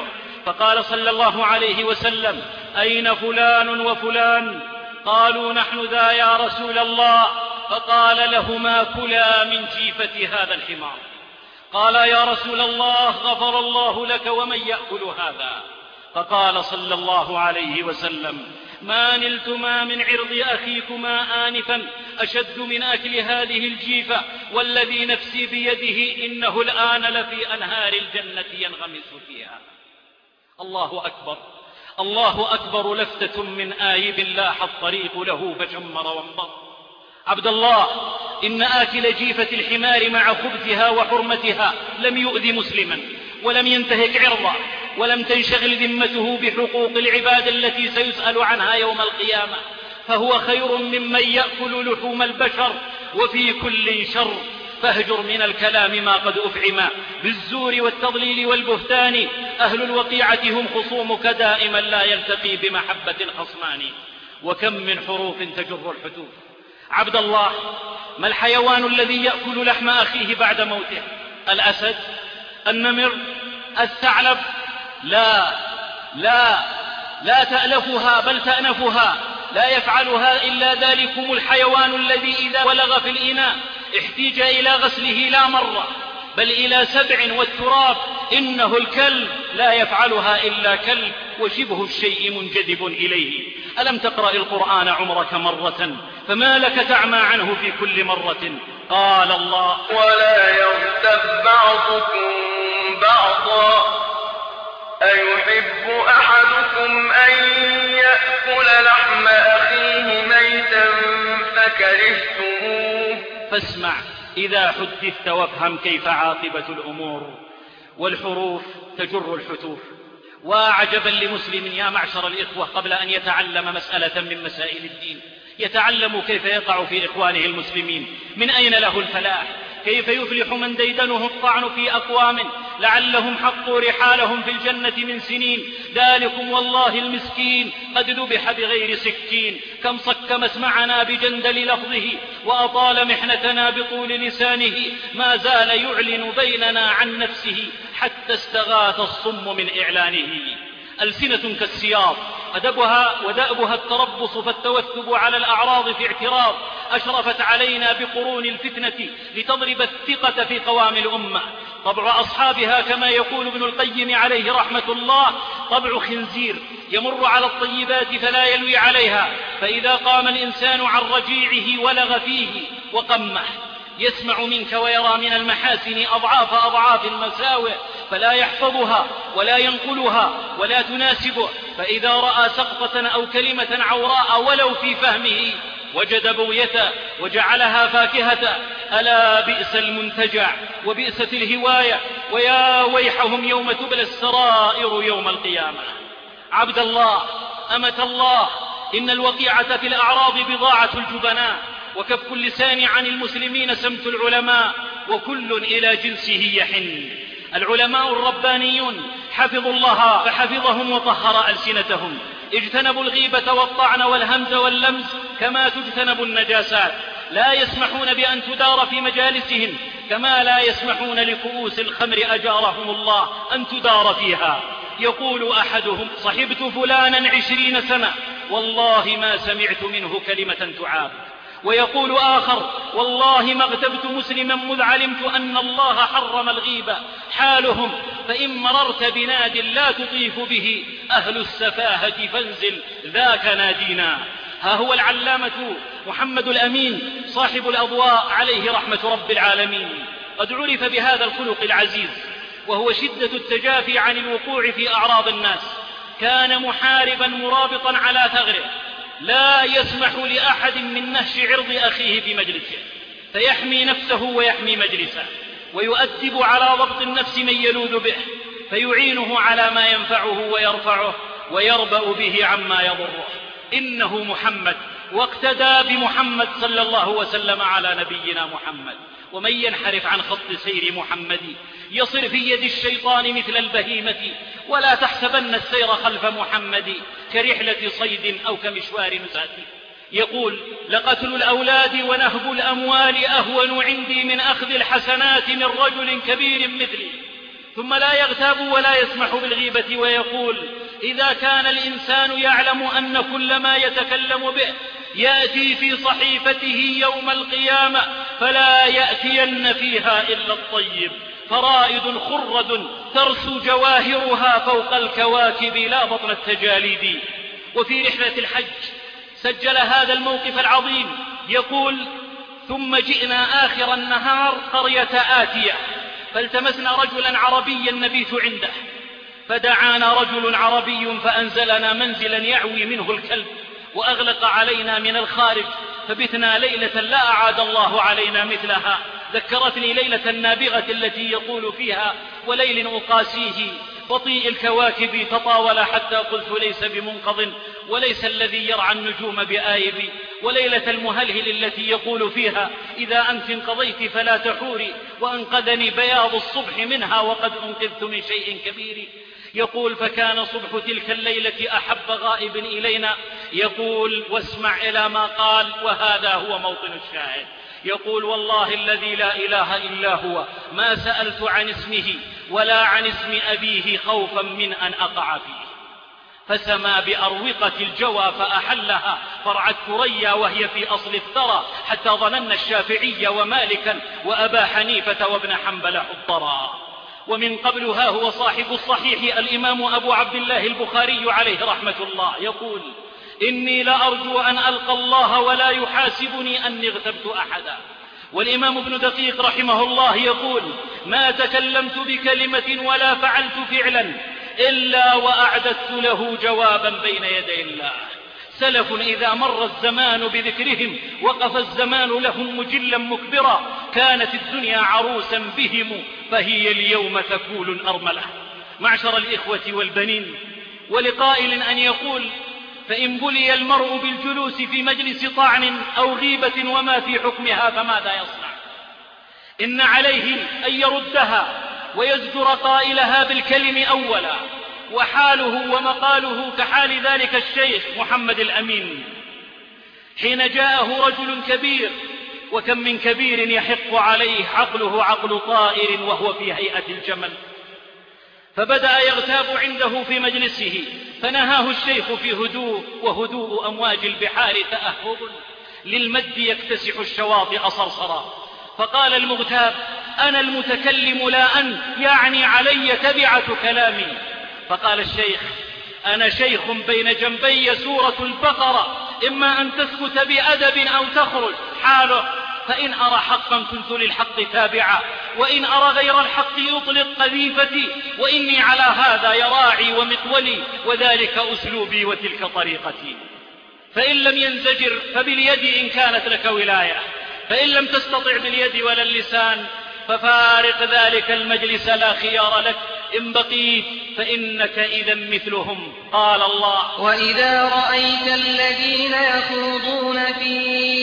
فقال صلى الله عليه وسلم: أين فلان وفلان؟ قالوا: نحن ذا يا رسول الله. فقال لهما: كلا من جيفة هذا الحمار. قال: يا رسول الله، غفر الله لك، ومن يأكل هذا؟ فقال صلى الله عليه وسلم: ما نلتما من عرض أخيكما آنفا أشد من أكل هذه الجيفة، والذي نفسي بيده إنه الآن لفي أنهار الجنة ينغمس فيها. الله أكبر، الله أكبر، لفتة من آيب لاح الطريق له فشمر وانبط. عبد الله، إن آكل جيفة الحمار مع خبثها وحرمتها لم يؤذي مسلما، ولم ينتهك عرضه، ولم تنشغل ذمته بحقوق العباد التي سيسأل عنها يوم القيامة، فهو خير ممن يأكل لحوم البشر، وفي كل شر. فاهجر من الكلام ما قد أفعم بالزور والتضليل والبهتان، أهل الوقيعة هم خصومك دائما، لا يلتقي بمحبة الخصمان، وكم من حروف تجر الحتوف. عبد الله، ما الحيوان الذي يأكل لحم أخيه بعد موته؟ الأسد؟ النمر؟ الثعلب؟ لا لا لا تألفها بل تأنفها، لا يفعلها إلا ذلكم الحيوان الذي إذا ولغ في الإناء احتيج إلى غسله لا مرة بل إلى 7 والتراب. إنه الكلب، لا يفعلها إلا كلب، وشبه الشيء منجذب إليه. ألم تقرأ القرآن عمرك مرة فما لك تعمى عنه في كل مرة؟ قال الله: ولا يغتب بعضكم بعضا أيحب أحدكم أن يأكل لحم أخيه ميتا فكرهتموه. فاسمع إذا حدثت وافهم كيف عاقبة الأمور. والحروف تجر الحتوف. وعجبا لمسلم يا معشر الإخوة قبل أن يتعلم مسألة من مسائل الدين يتعلم كيف يقع في إخوانه المسلمين، من أين له الفلاح، كيف يفلح من ديدنه الطعن في أقوام لعلهم حطوا رحالهم في الجنة من سنين. ذلكم والله المسكين قد ذبح بغير سكين، كم صك مسمعنا بجندل لفظه، وأطال محنتنا بطول لسانه، ما زال يعلن بيننا عن نفسه حتى استغاث الصم من إعلانه. ألسنة كالسياط أدبها ودأبها التربص فالتوثب على الأعراض في اعتراض، أشرفت علينا بقرون الفتنة لتضرب الثقة في قوام الأمة. طبع أصحابها كما يقول ابن القيم عليه رحمة الله طبع خنزير يمر على الطيبات فلا يلوي عليها، فإذا قام الإنسان عن رجيعه ولغ فيه وقمح. يسمع منك ويرى من المحاسن أضعاف المساوئ، فلا يحفظها ولا ينقلها ولا تناسبه، فإذا رأى سقطة أو كلمة عوراء ولو في فهمه وجد بغية وجعلها فاكهة. ألا بئس المنتجع وبئست الهواية، ويا ويحهم يوم تبلى السرائر يوم القيامة. عبد الله، أمة الله، إن الوقيعة في الأعراض بضاعة الجبناء، وكف اللسان عن المسلمين سمت العلماء، وكل إلى جنسه يحن. العلماء الربانيون حفظوا الله فحفظهم وطهر ألسنتهم، اجتنبوا الغيبة والطعن والهمز واللمز كما تجتنب النجاسات، لا يسمحون بأن تدار في مجالسهم كما لا يسمحون لكؤوس الخمر أجارهم الله أن تدار فيها. يقول أحدهم: صحبت فلانا 20 سنة والله ما سمعت منه كلمة تعاب. ويقول آخر: والله ما اغتبت مسلما مذ علمت أن الله حرم الغيبة. حالهم: فإن مررت بناد لا تطيف به أهل السفاهة فانزل ذاك نادينا. ها هو العلامة محمد الأمين صاحب الأضواء عليه رحمة رب العالمين قد عرف بهذا الخلق العزيز، وهو شدة التجافي عن الوقوع في أعراض الناس. كان محاربا مرابطا على ثغره، لا يسمح لأحد من نهش عرض أخيه في مجلسه، فيحمي نفسه ويحمي مجلسه، ويؤدب على ضبط النفس من يلوذ به، فيعينه على ما ينفعه ويرفعه، ويربأ به عما يضره. إنه محمد، واقتدى بمحمد صلى الله وسلم على نبينا محمد. ومن ينحرف عن خط سير محمد يصر في يد الشيطان مثل البهيمة، ولا تحسبن السير خلف محمد كرحلة صيد أو كمشوار نزهة. يقول: لقتل الأولاد ونهب الأموال أهون عندي من أخذ الحسنات من رجل كبير مثلي. ثم لا يغتاب ولا يسمح بالغيبة ويقول: إذا كان الإنسان يعلم أن كل ما يتكلم به يأتي في صحيفته يوم القيامة فلا يأتين فيها إلا الطيب، فرائد خرد ترسو جواهرها فوق الكواكب لا بطن التجاليد. وفي رحلة الحج سجل هذا الموقف العظيم يقول: ثم جئنا آخر النهار قرية آتية فالتمسنا رجلا عربيا نبيت عنده، فدعانا رجل عربي فأنزلنا منزلا يعوي منه الكلب وأغلق علينا من الخارج، فبتنا ليلة لا أعاد الله علينا مثلها. ذكرتني ليلة النابغة التي يقول فيها: وليل أقاسيه بطيء الكواكب تطاول حتى قلت ليس بمنقض وليس الذي يرعى النجوم بآيب. وليلة المهلهل التي يقول فيها: إذا أنت انقضيت فلا تحوري وأنقذني بياض الصبح منها وقد أنقذت من شيء كبير. يقول: فكان صبح تلك الليلة أحب غائب إلينا. يقول: واسمع إلى ما قال، وهذا هو موطن الشاهد. يقول: والله الذي لا إله إلا هو ما سألت عن اسمه ولا عن اسم أبيه خوفا من أن أقع فيه، فسما بأروقة الجوى فأحلها فرعت ثريا وهي في أصل الثرى، حتى ظننا الشافعي ومالكا وأبا حنيفة وابن حنبل حضرا. ومن قبل ها هو صاحب الصحيح الإمام أبو عبد الله البخاري عليه رحمة الله يقول: إني لأرجو أن ألقى الله ولا يحاسبني أني اغتبت أحدا. والإمام ابن دقيق رحمه الله يقول: ما تكلمت بكلمة ولا فعلت فعلا إلا وأعددت له جوابا بين يدي الله. سلف إذا مر الزمان بذكرهم وقف الزمان لهم مجلا مكبرا، كانت الدنيا عروسا بهم فهي اليوم ثكول أرملة. معشر الإخوة والبنين، ولقائل أن يقول: فإن بلي المرء بالجلوس في مجلس طعن أو غيبة وما في حكمها فماذا يصنع؟ إن عليه أن يردها ويزجر قائلها بالكلم أولا، وحاله ومقاله كحال ذلك الشيخ محمد الأمين حين جاءه رجل كبير، وكم من كبير يحق عليه عقله عقل طائر وهو في هيئة الجمل، فبدأ يغتاب عنده في مجلسه، فنهاه الشيخ في هدوء، وهدوء أمواج البحار تأهب للمد يكتسح الشواطئ صرصرا. فقال المغتاب: أنا المتكلم لا أنت، يعني علي تبعة كلامي. فقال الشيخ: أنا شيخ بين جنبي سورة البقرة، إما أن تسكت بأدب أو تخرج. حاله: فإن أرى حقا كنت للحق تابعا، وإن أرى غير الحق يطلق قذيفتي، وإني على هذا يراعي ومقولي، وذلك أسلوبي وتلك طريقتي. فإن لم ينزجر فباليد إن كانت لك ولاية، فإن لم تستطع باليد ولا اللسان ففارق ذلك المجلس لا خيار لك، إن بقيت فإنك إذا مثلهم. قال الله: وإذا رأيت الذين يخوضون في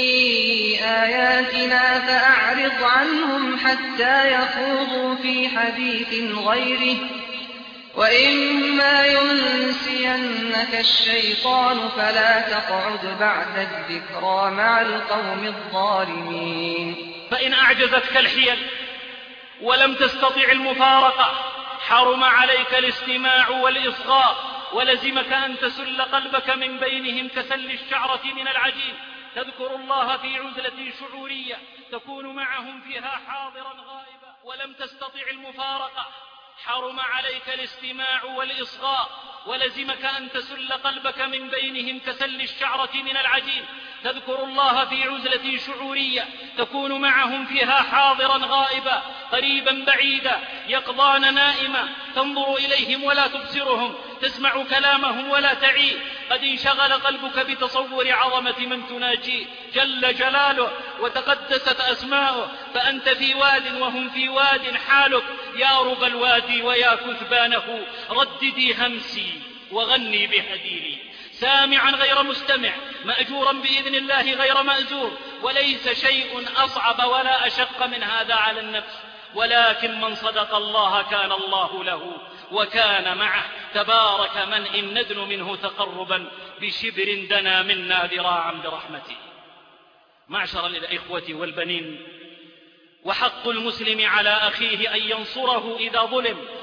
آياتنا فأعرض عنهم حتى يخوضوا في حديث غيره، وإما ينسينك الشيطان فلا تقعد بعد الذكرى مع القوم الظالمين. فإن أعجزتك الحيل ولم تستطع المفارقة حرم عليك الاستماع والإصغاء، ولزمك أن تسل قلبك من بينهم كسل الشعرة من العجين. تذكر الله في عزلة شعورية تكون معهم فيها حاضرا غائبا. ولم تستطع المفارقة حرم عليك الاستماع والإصغاء، ولزمك أن تسل قلبك من بينهم كسل الشعرة من العجين. تذكر الله في عزلة شعورية تكون معهم فيها حاضرا غائبا، قريبا بعيدا، يقظان نائما، تنظر إليهم ولا تبصرهم، تسمع كلامهم ولا تعي. قد انشغل قلبك بتصور عظمة من تناجيه جل جلاله وتقدست أسماؤه، فأنت في واد وهم في واد. حالك: يا رب الوادي ويا كثبانه، رددي همسي وغني بهديلي. سامعا غير مستمع، مأجورا بإذن الله غير مأزور. وليس شيء أصعب ولا أشق من هذا على النفس، ولكن من صدق الله كان الله له وكان معه. تبارك من إن ندن منه تقربا بشبر دنا منا ذراعا برحمته. معشر الإخوة والبنين، وحق المسلم على أخيه أن ينصره إذا ظلم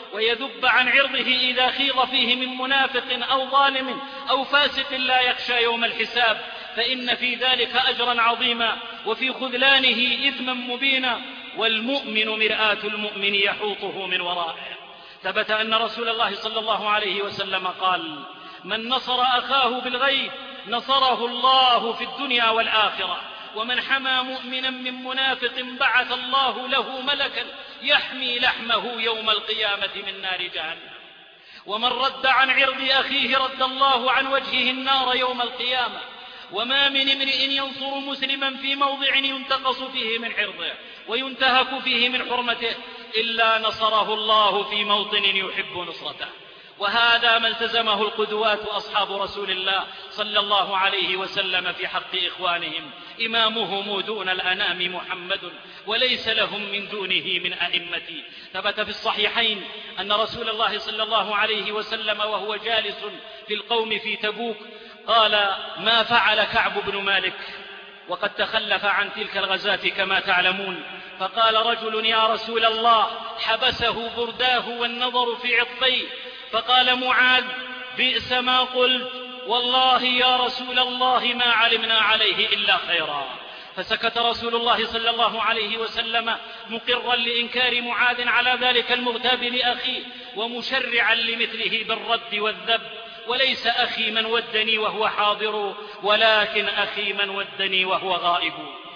ويذب عن عرضه إذا خيض فيه من منافق أو ظالم أو فاسق لا يخشى يوم الحساب، فإن في ذلك أجرا عظيما وفي خذلانه إثما مبينا. والمؤمن مرآة المؤمن يحوطه من ورائه. ثبت أن رسول الله صلى الله عليه وسلم قال: من نصر أخاه بالغيب نصره الله في الدنيا والآخرة، ومن حمى مؤمنا من منافق بعث الله له ملكا يحمي لحمه يوم القيامة من نار جهنم، ومن رد عن عرض أخيه رد الله عن وجهه النار يوم القيامة. وما من امرئ ينصر مسلما في موضع ينتقص فيه من عرضه وينتهك فيه من حرمته إلا نصره الله في موطن يحب نصرته. وهذا ما التزمه القدوات أصحاب رسول الله صلى الله عليه وسلم في حق إخوانهم. إمامهم دون الأنام محمد وليس لهم من دونه من أئمة. ثبت في الصحيحين أن رسول الله صلى الله عليه وسلم وهو جالس في القوم في تبوك قال: ما فعل كعب بن مالك؟ وقد تخلف عن تلك الغزاة كما تعلمون. فقال رجل: يا رسول الله، حبسه برداه والنظر في عطفيه. فقال معاذ: بئس ما قلت، والله يا رسول الله ما علمنا عليه إلا خيرا. فسكت رسول الله صلى الله عليه وسلم مقرا لإنكار معاذ على ذلك المغتاب لأخيه ومشرعا لمثله بالرد والذب. وليس أخي من ودني وهو حاضر، ولكن أخي من ودني وهو غائب.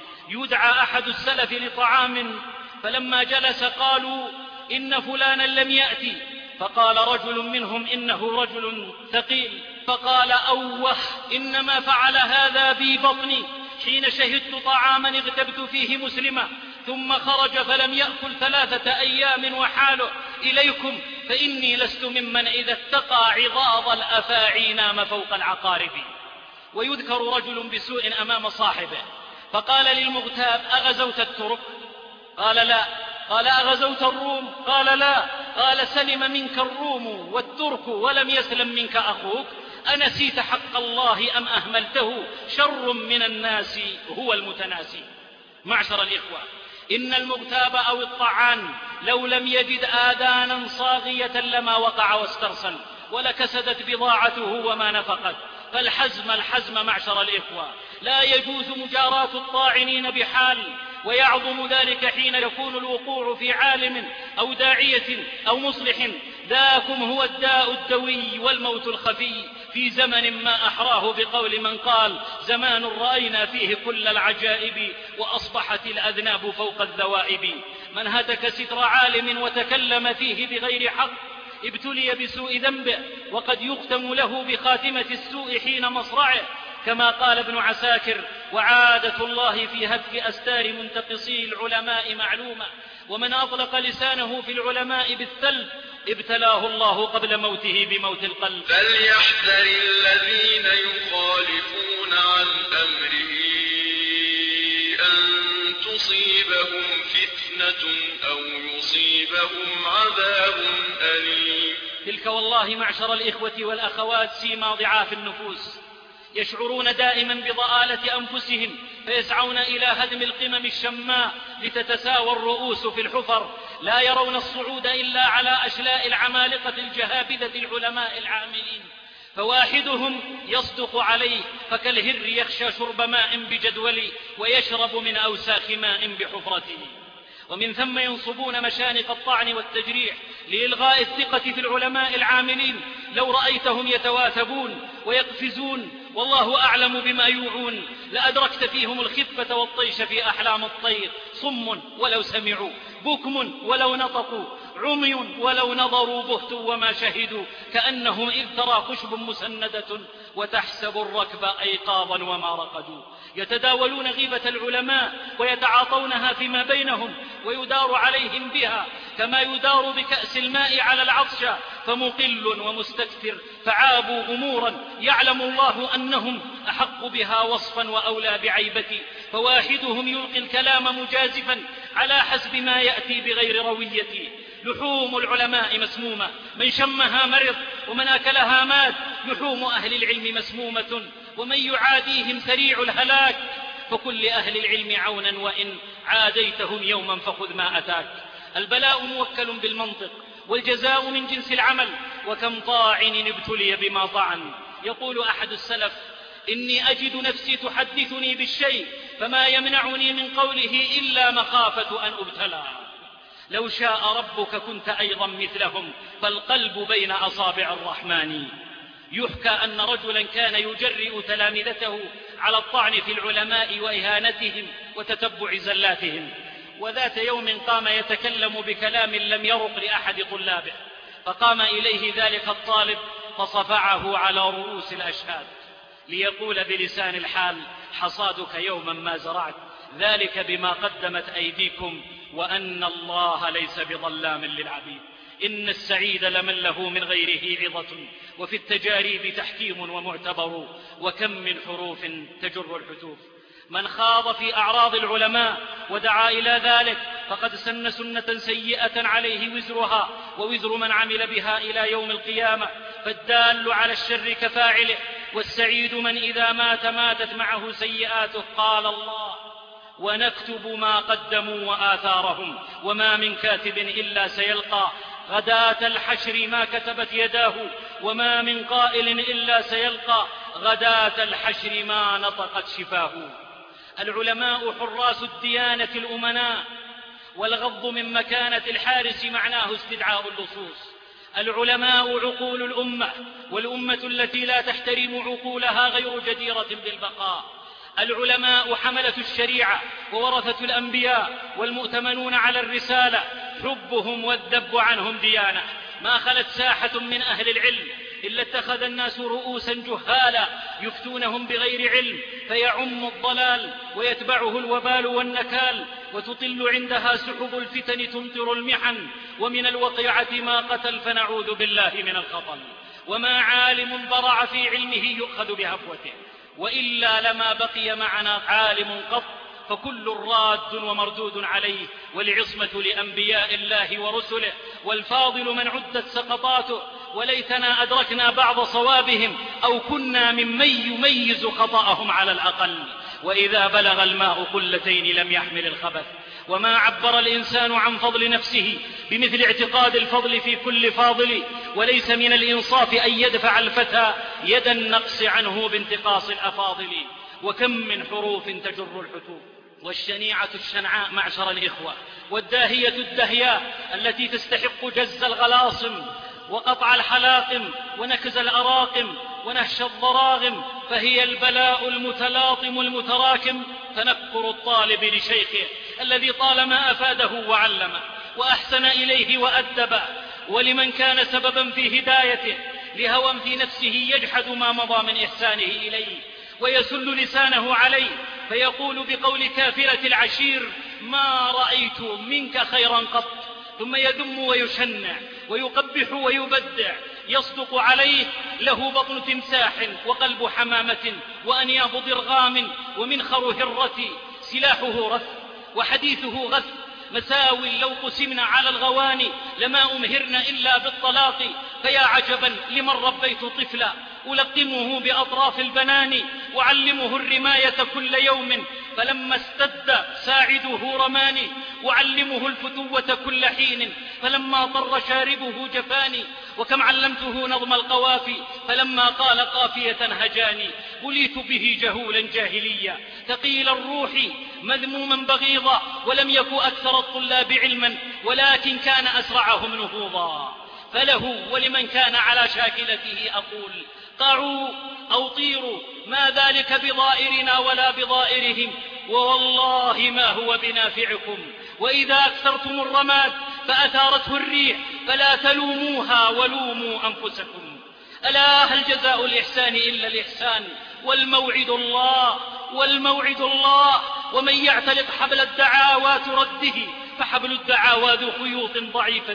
يدعى أحد السلف لطعام فلما جلس قالوا: إن فلانا لم يأتي. فقال رجل منهم: إنه رجل ثقيل. فقال: أوه، إنما فعل هذا بي بطني حين شهدت طعاما اغتبت فيه مسلما ثم خرج فلم يأكل 3 أيام وحاله إليكم، فإني لست ممن إذا اتقى عظاظ الأفاعي نام فوق العقارب. ويذكر رجل بسوء أمام صاحبه فقال للمغتاب: أغزوت الترك؟ قال: لا. قال: أغزوت الروم؟ قال: لا. قال: سلم منك الروم والترك ولم يسلم منك أخوك؟ أنسيت حق الله أم أهملته؟ شر من الناس هو المتناسي. معشر الإخوة، إن المغتاب أو الطعان لو لم يجد آذانا صاغية لما وقع واسترسل ولكسدت بضاعته وما نفقت. فالحزم معشر الإخوة، لا يجوز مجاراة الطاعنين بحال، ويعظم ذلك حين يكون الوقوع في عالم أو داعية أو مصلح. ذاكم هو الداء الدوي والموت الخفي في زمن ما أحراه بقول من قال: زمان رأينا فيه كل العجائب وأصبحت الأذناب فوق الذوائب. من هتك ستر عالم وتكلم فيه بغير حق ابتلي بسوء ذنبه، وقد يختم له بخاتمة السوء حين مصرعه، كما قال ابن عساكر: وعادة الله في هتك أستار منتقصي العلماء معلومة، ومن أطلق لسانه في العلماء بالثلب ابتلاه الله قبل موته بموت القلب. فليحذر الذين يخالفون عن أمره أن تصيبهم فتنة أو يصيبهم عذاب أليم. تلك والله معشر الإخوة والأخوات سيما ضعاف النفوس، يشعرون دائما بضآلة أنفسهم فيسعون إلى هدم القمم الشماء لتتساوى الرؤوس في الحفر. لا يرون الصعود إلا على أشلاء العمالقة الجهابذة العلماء العاملين، فواحدهم يصدق عليه فكالهر يخشى شرب ماء بجدول ويشرب من أوساخ ماء بحفرته. ومن ثم ينصبون مشانق الطعن والتجريح لإلغاء الثقة في العلماء العاملين. لو رأيتهم يتواثبون ويقفزون والله أعلم بما يوعون لأدركت فيهم الخفة والطيش في أحلام الطير. صم ولو سمعوا، بكم ولو نطقوا، عمي ولو نظروا بهتوا وما شهدوا، كأنهم إذ ترى خشب مسندة وتحسب الركب أيقاظا وما رقدوا. يتداولون غيبة العلماء ويتعاطونها فيما بينهم ويدار عليهم بها كما يدار بكأس الماء على العطش، فمقل ومستكثر فعابوا أمورا يعلم الله أنهم أحق بها وصفا وأولى بعيبة. فواحدهم يلقي الكلام مجازفا على حسب ما يأتي بغير روية. لحوم العلماء مسمومة، من شمها مرض ومن أكلها مات. لحوم أهل العلم مسمومة ومن يعاديهم سريع الهلاك. فكل أهل العلم عونا وإن عاديتهم يوما فخذ ما أتاك. البلاء موكل بالمنطق والجزاء من جنس العمل، وكم طاعن ابتلي بما طعن. يقول أحد السلف: إني أجد نفسي تحدثني بالشيء فما يمنعني من قوله إلا مخافة أن أبتلى. لو شاء ربك كنت أيضا مثلهم، فالقلب بين أصابع الرحمن. يحكى أن رجلا كان يجرئ تلامذته على الطعن في العلماء وإهانتهم وتتبع زلاتهم، وذات يوم قام يتكلم بكلام لم يرق لأحد طلابه، فقام إليه ذلك الطالب فصفعه على رؤوس الأشهاد ليقول بلسان الحال: حصادك يوما ما زرعت، ذلك بما قدمت أيديكم، وأن الله ليس بظلام للعبيد. إن السعيد لمن له من غيره عظة، وفي التجاريب تحكيم ومعتبر، وكم من حروف تجر الحتوف. من خاض في أعراض العلماء ودعا إلى ذلك فقد سن سنة سيئة عليه وزرها ووزر من عمل بها إلى يوم القيامة، فالدال على الشر كفاعله، والسعيد من إذا مات ماتت معه سيئاته. قال الله: ونكتب ما قدموا وآثارهم، وما من كاتب إلا سيلقى غداة الحشر ما كتبت يداه، وما من قائل إلا سيلقى غداة الحشر ما نطقت شفاه. العلماء حراس الديانة الأمناء، والغض من مكانة الحارس معناه استدعاء اللصوص. العلماء عقول الأمة، والأمة التي لا تحترم عقولها غير جديرة بالبقاء. العلماء حملة الشريعة وورثة الأنبياء والمؤتمنون على الرسالة، حبهم والذب عنهم ديانة. ما خلت ساحة من أهل العلم إلا اتخذ الناس رؤوسا جهالا يفتونهم بغير علم، فيعم الضلال ويتبعه الوبال والنكال، وتطل عندها سحب الفتن تمطر المحن، ومن الوقيعة ما قتل فنعوذ بالله من الخطل. وما عالم برع في علمه يؤخذ بهفوته، وإلا لما بقي معنا عالم قط، فكل راد ومردود عليه، والعصمة لأنبياء الله ورسله، والفاضل من عدت سقطاته، وليتنا أدركنا بعض صوابهم أو كنا ممن يميز خطأهم على الأقل. وإذا بلغ الماء قلتين لم يحمل الخبث. وما عبر الإنسان عن فضل نفسه بمثل اعتقاد الفضل في كل فاضل، وليس من الإنصاف أن يدفع الفتى يد النقص عنه بانتقاص الأفاضل. وكم من حروف تجر الحتوف، والشنيعة الشنعاء معشر الإخوة، والداهية الدهياء التي تستحق جز الغلاصم وقطع الحلاقم ونكز الأراقم ونهش الضراغم، فهي البلاء المتلاطم المتراكم. تنكر الطالب لشيخه الذي طالما أفاده وعلمه وأحسن إليه وأدبه، ولمن كان سببا في هدايته، لهوى في نفسه يجحد ما مضى من إحسانه إليه ويسل لسانه عليه، فيقول بقول كافرة العشير: ما رأيت منك خيرا قط، ثم يذم ويشنع ويقبح ويبدع. يصدق عليه: له بطن تمساح وقلب حمامة وأنياب ضرغام ومنخر هرة، سلاحه رث وحديثه غث، مساوي لو قسمنا على الغواني لما أمهرن إلا بالطلاق. فيا عجبا لمن ربيت طفلا ألقمه بأطراف البنان، أعلمه الرماية كل يوم فلما استد ساعده رماني، أعلمه الفتوة كل حين فلما طر شاربه جفاني، وكم علمته نظم القوافي فلما قال قافية هجاني. بليت به جهولا جاهليا ثقيل الروح مذموما بغيضا، ولم يكن أكثر الطلاب علما ولكن كان أسرعهم نهوضا. فله ولمن كان على شاكلته أقول: قعوا أو طيروا، ما ذلك بضائرنا ولا بضائرهم، ووالله ما هو بنافعكم. وإذا أكثرتم الرماد فأثارته الريح فلا تلوموها ولوموا أنفسكم. ألا هل جزاء الإحسان إلا الإحسان؟ والموعد الله، والموعد الله. ومن يعتلق حبل الدعاوى ترده، فحبل الدعاوى ذو خيوط ضعيفة.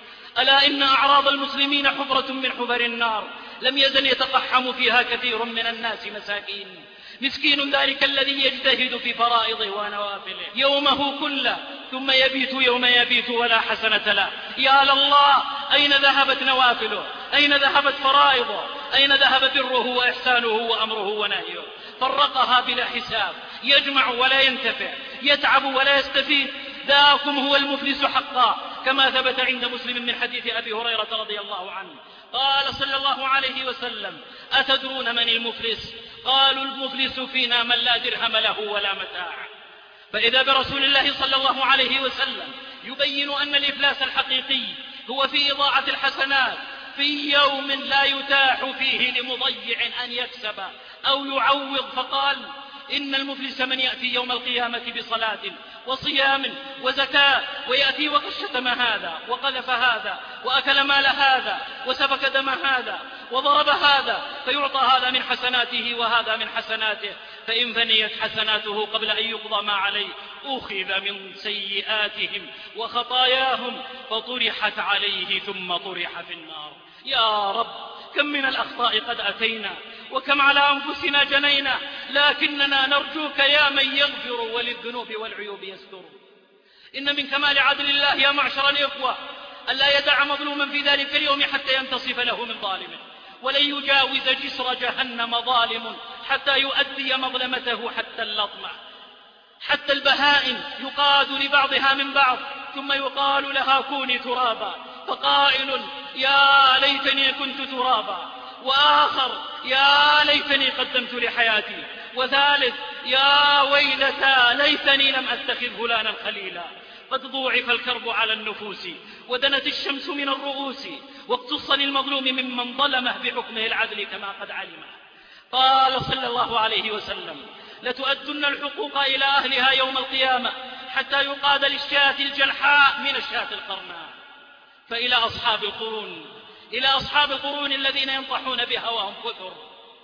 ألا إن أعراض المسلمين حفرة من حفر النار، لم يزل يتقحم فيها كثير من الناس مساكين. مسكين ذلك الذي يجتهد في فرائضه ونوافله يومه كله، ثم يبيت يوم يبيت ولا حسنة له. يا لله، أين ذهبت نوافله؟ أين ذهبت فرائضه؟ أين ذهب بره وإحسانه وأمره ونهيه؟ فرقها بلا حساب، يجمع ولا ينتفع، يتعب ولا يستفيد. ذاكم هو المفلس حقا، كما ثبت عند مسلم من حديث أبي هريرة رضي الله عنه قال صلى الله عليه وسلم: أتدرون من المفلس؟ قالوا: المفلس فينا من لا درهم له ولا متاع. فإذا برسول الله صلى الله عليه وسلم يبين أن الإفلاس الحقيقي هو في إضاعة الحسنات في يوم لا يتاح فيه لمضيع أن يكسب أو يعوض، فقال: إن المفلس من يأتي يوم القيامة بصلاة وصيام وزكاة ويأتي وقد شتم هذا وقذف هذا وأكل مال هذا وسفك دم هذا وضرب هذا، فيعطى هذا من حسناته وهذا من حسناته، فإن فنيت حسناته قبل أن يقضى ما عليه أخذ من سيئاتهم وخطاياهم فطرحت عليه ثم طرح في النار. يا رب، كم من الأخطاء قد أتينا وكم على أنفسنا جنينا، لكننا نرجوك يا من يغفر وللذنوب والعيوب يستر. إن من كمال عدل الله يا معشر الإخوة ألا يدع مظلوما في ذلك اليوم حتى ينتصف له من ظالمه، ولن يجاوز جسر جهنم ظالم حتى يؤدي مظلمته حتى اللطمة. حتى البهائم يقاد لبعضها من بعض ثم يقال لها كوني ترابا، فقائل: يا ليتني كنت ترابا، وآخر: يا ليتني قدمت لحياتي، وثالث: يا ويلتى ليتني لم أتخذ فلانا خليلا. قد ضوعف الكرب على النفوس ودنت الشمس من الرؤوس، واقتص للمظلوم ممن ظلمه بحكمه العدل كما قد علمه. قال صلى الله عليه وسلم: لتؤدن الحقوق إلى أهلها يوم القيامة حتى يقاد للشاة الجلحاء من الشاة القرناء. فإلى أصحاب القرون الذين ينطحون بها وهم كثر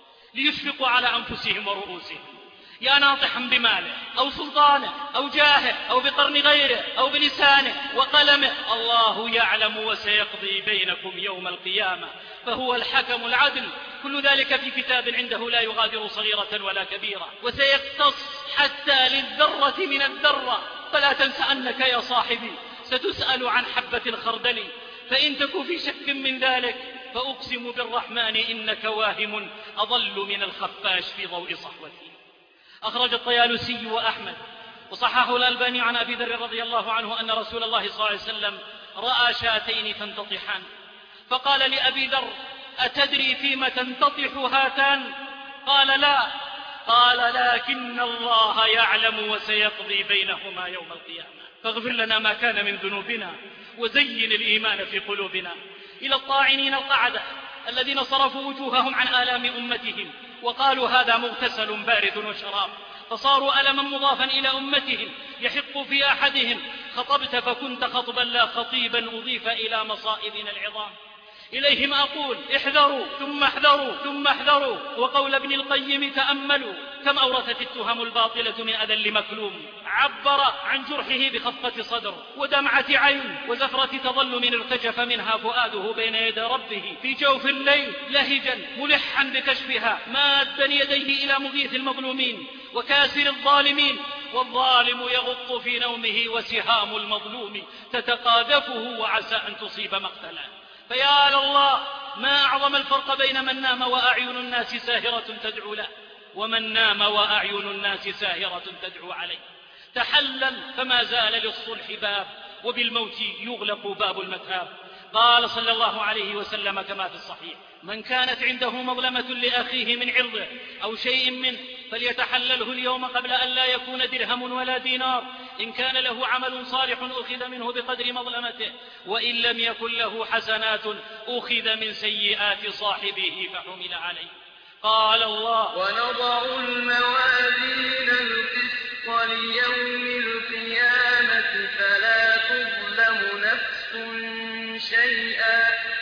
ليشفقوا على أنفسهم ورؤوسهم. يا ناطحا بماله أو سلطانه أو جاهه أو بقرن غيره أو بلسانه وقلمه، الله يعلم وسيقضي بينكم يوم القيامة، فهو الحكم العدل. كل ذلك في كتاب عنده لا يغادر صغيرة ولا كبيرة، وسيقتص حتى للذرة من الذرة. فلا تنس أنك يا صاحبي ستسأل عن حبة الخردل، فإن تك في شك من ذلك فأقسم بالرحمن إنك واهم أضل من الخفاش في ضوء صحوتي. أخرج الطيالسي وأحمد وصححه الألباني عن أبي ذر رضي الله عنه أن رسول الله صلى الله عليه وسلم رأى شاتين تنتطحان، فقال لأبي ذر: أتدري فيما تنتطح هاتان؟ قال: لا. قال: لكن الله يعلم وسيقضي بينهما يوم القيامة، فاغفر لنا ما كان من ذنوبنا وزين الإيمان في قلوبنا. إلى الطاعنين القعدة الذين صرفوا وجوههم عن آلام أمتهم وقالوا: هذا مغتسل بارد وشراب، فصاروا ألما مضافا إلى أمتهم يحق في أحدهم: خطبت فكنت خطبا لا خطيبا أضيف إلى مصائبنا العظام. إليهم أقول: احذروا ثم احذروا ثم احذروا. وقول ابن القيم: تأملوا كم أورثت التهم الباطلة من أذى مكلوم، عبر عن جرحه بخفة صدر ودمعة عين وزفرة تظلم ارتجف منها فؤاده بين يدي ربه في جوف الليل لهجا ملحا بكشفها، مادا يديه إلى مغيث المظلومين وكاسر الظالمين، والظالم يغط في نومه وسهام المظلوم تتقاذفه وعسى أن تصيب مقتلا. فيا لله، ما أعظم الفرق بين من نام وأعين الناس ساهرة تدعو له ومن نام وأعين الناس ساهرة تدعو عليه. تحلل فما زال للصلح باب، وبالموت يغلق باب المتاب. قال صلى الله عليه وسلم كما في الصحيح: من كانت عنده مظلمة لأخيه من عرضه أو شيء منه فليتحلله اليوم قبل أن لا يكون درهم ولا دينار. إن كان له عمل صالح أخذ منه بقدر مظلمته، وإن لم يكن له حسنات أخذ من سيئات صاحبه فحمل عليه. قال الله: ونضع الموازين القسط ليوم القيامة فلا تظلم نفس شيئا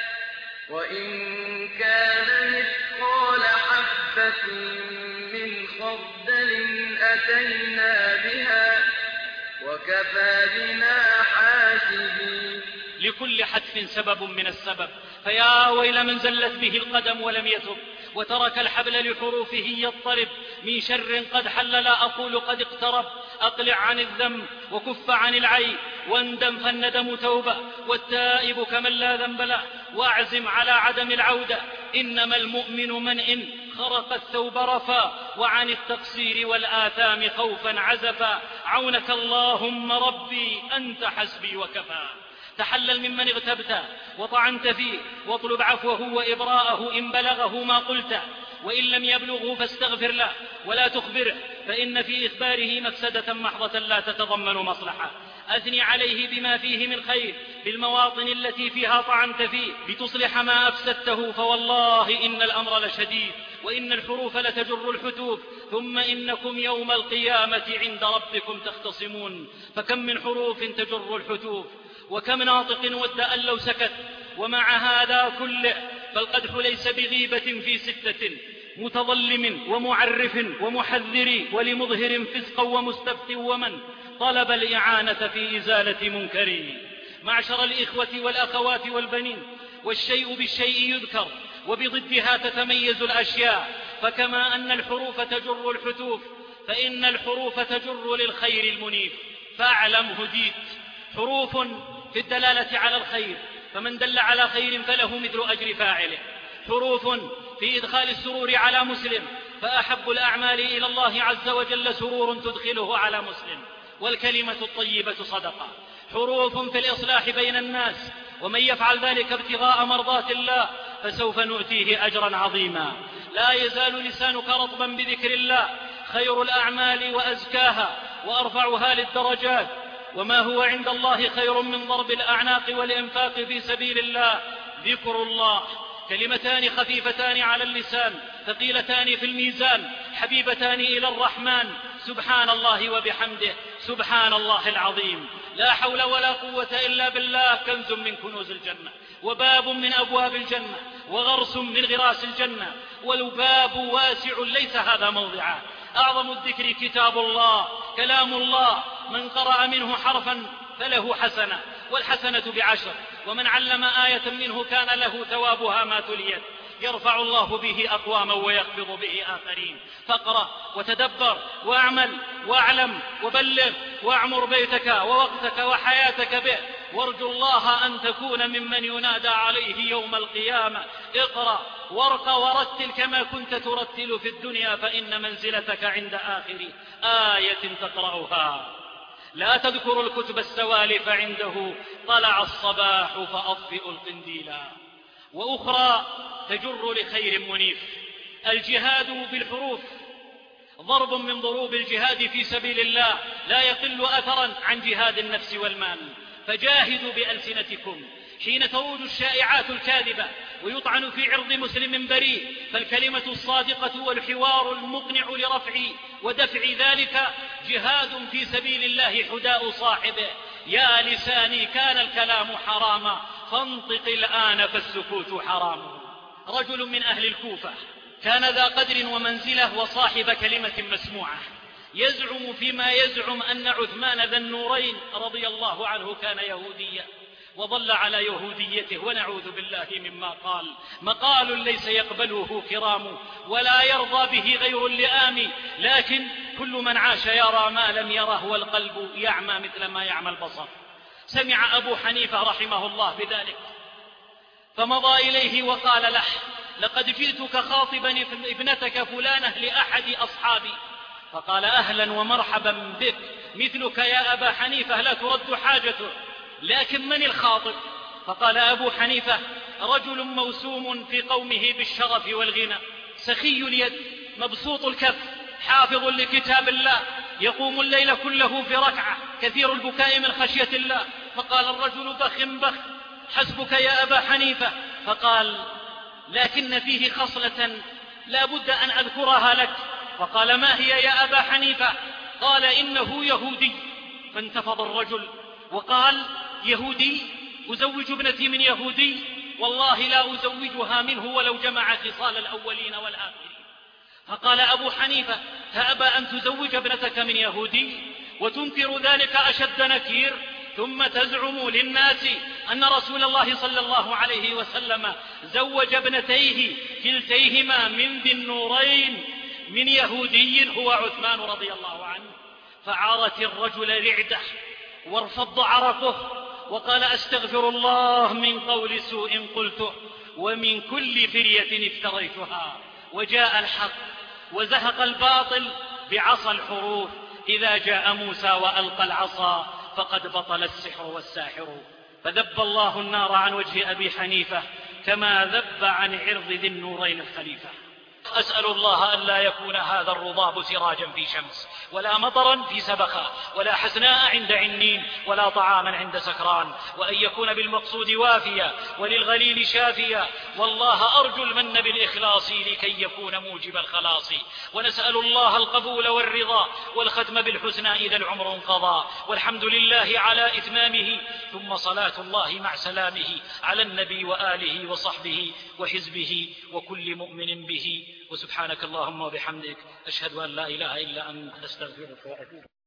وإن كان مثقال حبة من خردل أتينا بها وكفى بنا حاسبين. لكل حتف سبب من السبب، فيا ويل من زلت به القدم ولم يتب وترك الحبل لحروفه يضطرب من شر قد حل. لا أقول قد اقترب. أقلع عن الذنب وكف عن العيب واندم فالندم توبة، والتائب كمن لا ذنب له، وأعزم على عدم العودة. إنما المؤمن من إن خرق الثوب رفا وعن التقصير والآثام خوفا عزفا. عونك اللهم ربي أنت حسبي وكفى. تحلل ممن اغتبت وطعنت فيه، واطلب عفوه وإبراءه إن بلغه ما قلت، وإن لم يبلغه فاستغفر له ولا تخبره، فإن في إخباره مفسدة محضة لا تتضمن مصلحة. أثني عليه بما فيه من خير بالمواطن التي فيها طعنت فيه لتصلح ما أفسدته، فوالله إن الأمر لشديد، وإن الحروف لتجر الحتوف، ثم إنكم يوم القيامة عند ربكم تختصمون. فكم من حروف تجر الحتوف، وكم ناطق ود أن لو سكت. ومع هذا كله فالقدح ليس بغيبة في 6: متظلم ومعرف ومحذر ولمظهر فسقا ومستفت ومن طلب الإعانة في إزالة منكر. معشر الإخوة والأخوات والبنين، والشيء بالشيء يذكر وبضدها تتميز الأشياء، فكما أن الحروف تجر الحتوف فإن الحروف تجر للخير المنيف. فاعلم هديت. حروف في الدلالة على الخير، فمن دل على خير فله مثل أجر فاعله. حروف في إدخال السرور على مسلم، فأحب الأعمال إلى الله عز وجل سرور تدخله على مسلم، والكلمة الطيبة صدقة. حروف في الإصلاح بين الناس، ومن يفعل ذلك ابتغاء مرضات الله فسوف نؤتيه أجرا عظيما. لا يزال لسانك رطبا بذكر الله، خير الأعمال وأزكاها وأرفعها للدرجات، وما هو عند الله خير من ضرب الأعناق والإنفاق في سبيل الله ذكر الله. كلمتان خفيفتان على اللسان ثقيلتان في الميزان، حبيبتان إلى الرحمن، سبحان الله وبحمده سبحان الله العظيم. لا حول ولا قوة إلا بالله كنز من كنوز الجنة، وباب من أبواب الجنة، وغرس من غراس الجنة، والباب واسع ليس هذا موضعه. أعظم الذكر كتاب الله كلام الله، من قرأ منه حرفا فله حسنة، والحسنة ب10، ومن علم آية منه كان له ثوابها ما تليت. يرفع الله به أقواما ويخفض به آخرين. فاقرأ وتدبر واعمل واعلم وبلغ، واعمر بيتك ووقتك وحياتك به، وارجو الله أن تكون ممن ينادى عليه يوم القيامة: اقرأ وارق ورتل كما كنت ترتل في الدنيا، فإن منزلتك عند آخر آية تقرأها. لا تذكر الكتب السوالف عنده طلع الصباح فأطفئ القنديلا. وأخرى تجر لخير منيف. الجهاد بالحروف ضرب من ضروب الجهاد في سبيل الله، لا يقل أثرا عن جهاد النفس والمال. فجاهدوا بألسنتكم حين تروج الشائعات الكاذبة ويطعن في عرض مسلم بريء، فالكلمة الصادقة والحوار المقنع لرفع ودفع ذلك جهاد في سبيل الله حداء صاحبه. يا لساني كان الكلام حراما، فانطق الآن فالسكوت حرام. رجل من أهل الكوفة كان ذا قدر ومنزلة وصاحب كلمة مسموعة، يزعم فيما يزعم أن عثمان ذا النورين رضي الله عنه كان يهوديا، وظل على يهوديته، ونعوذ بالله مما قال. مقال ليس يقبله كرام، ولا يرضى به غير اللئام، لكن كل من عاش يرى ما لم يره، والقلب يعمى مثل ما يعمى البصر. سمع أبو حنيفة رحمه الله بذلك، فمضى إليه وقال له: لقد جئتك خاطبا ابنتك فلانة لأحد أصحابي. فقال: أهلا ومرحبا بك، مثلك يا أبا حنيفة لا ترد حاجته، لكن من الخاطب؟ فقال أبو حنيفة: رجل موسوم في قومه بالشرف والغنى، سخي اليد، مبسوط الكف، حافظ لكتاب الله، يقوم الليل كله في ركعة، كثير البكاء من خشية الله. فقال الرجل: بخ بخ، حسبك يا أبا حنيفة. فقال: لكن فيه خصلة لا بد أن أذكرها لك. فقال: ما هي يا أبا حنيفة؟ قال: إنه يهودي. فانتفض الرجل وقال: يهودي؟ أزوج ابنتي من يهودي؟ والله لا أزوجها منه ولو جمع خصال الأولين والآخرين. فقال أبو حنيفة: تأبى أن تزوج ابنتك من يهودي وتنكر ذلك أشد نكير، ثم تزعم للناس أن رسول الله صلى الله عليه وسلم زوج ابنتيه كلتيهما من ذي النورين من يهودي هو عثمان رضي الله عنه. فعارت الرجل رعده وارفض عرقه، وقال: أستغفر الله من قول سوء قلته ومن كل فرية افتريتها. وجاء الحق وزهق الباطل بعصا الحروف. إذا جاء موسى وألقى العصا فقد بطل السحر والساحر. فذب الله النار عن وجه أبي حنيفة كما ذب عن عرض ذي النورين الخليفة. أسأل الله أن لا يكون هذا الرضاب سراجا في شمس، ولا مطرا في سبخة، ولا حسناء عند عنين، ولا طعاما عند سكران، وأن يكون بالمقصود وافيا وللغليل شافيا. والله أرجو المن بالإخلاص لكي يكون موجب الخلاص. ونسأل الله القبول والرضا والختم بالحسنى إذا العمر انقضى. والحمد لله على إتمامه، ثم صلاة الله مع سلامه على النبي وآله وصحبه وحزبه وكل مؤمن به. وسبحانك اللهم وبحمدك، أشهد أن لا إله إلا أنت، أستغفرك وأتوب إليك.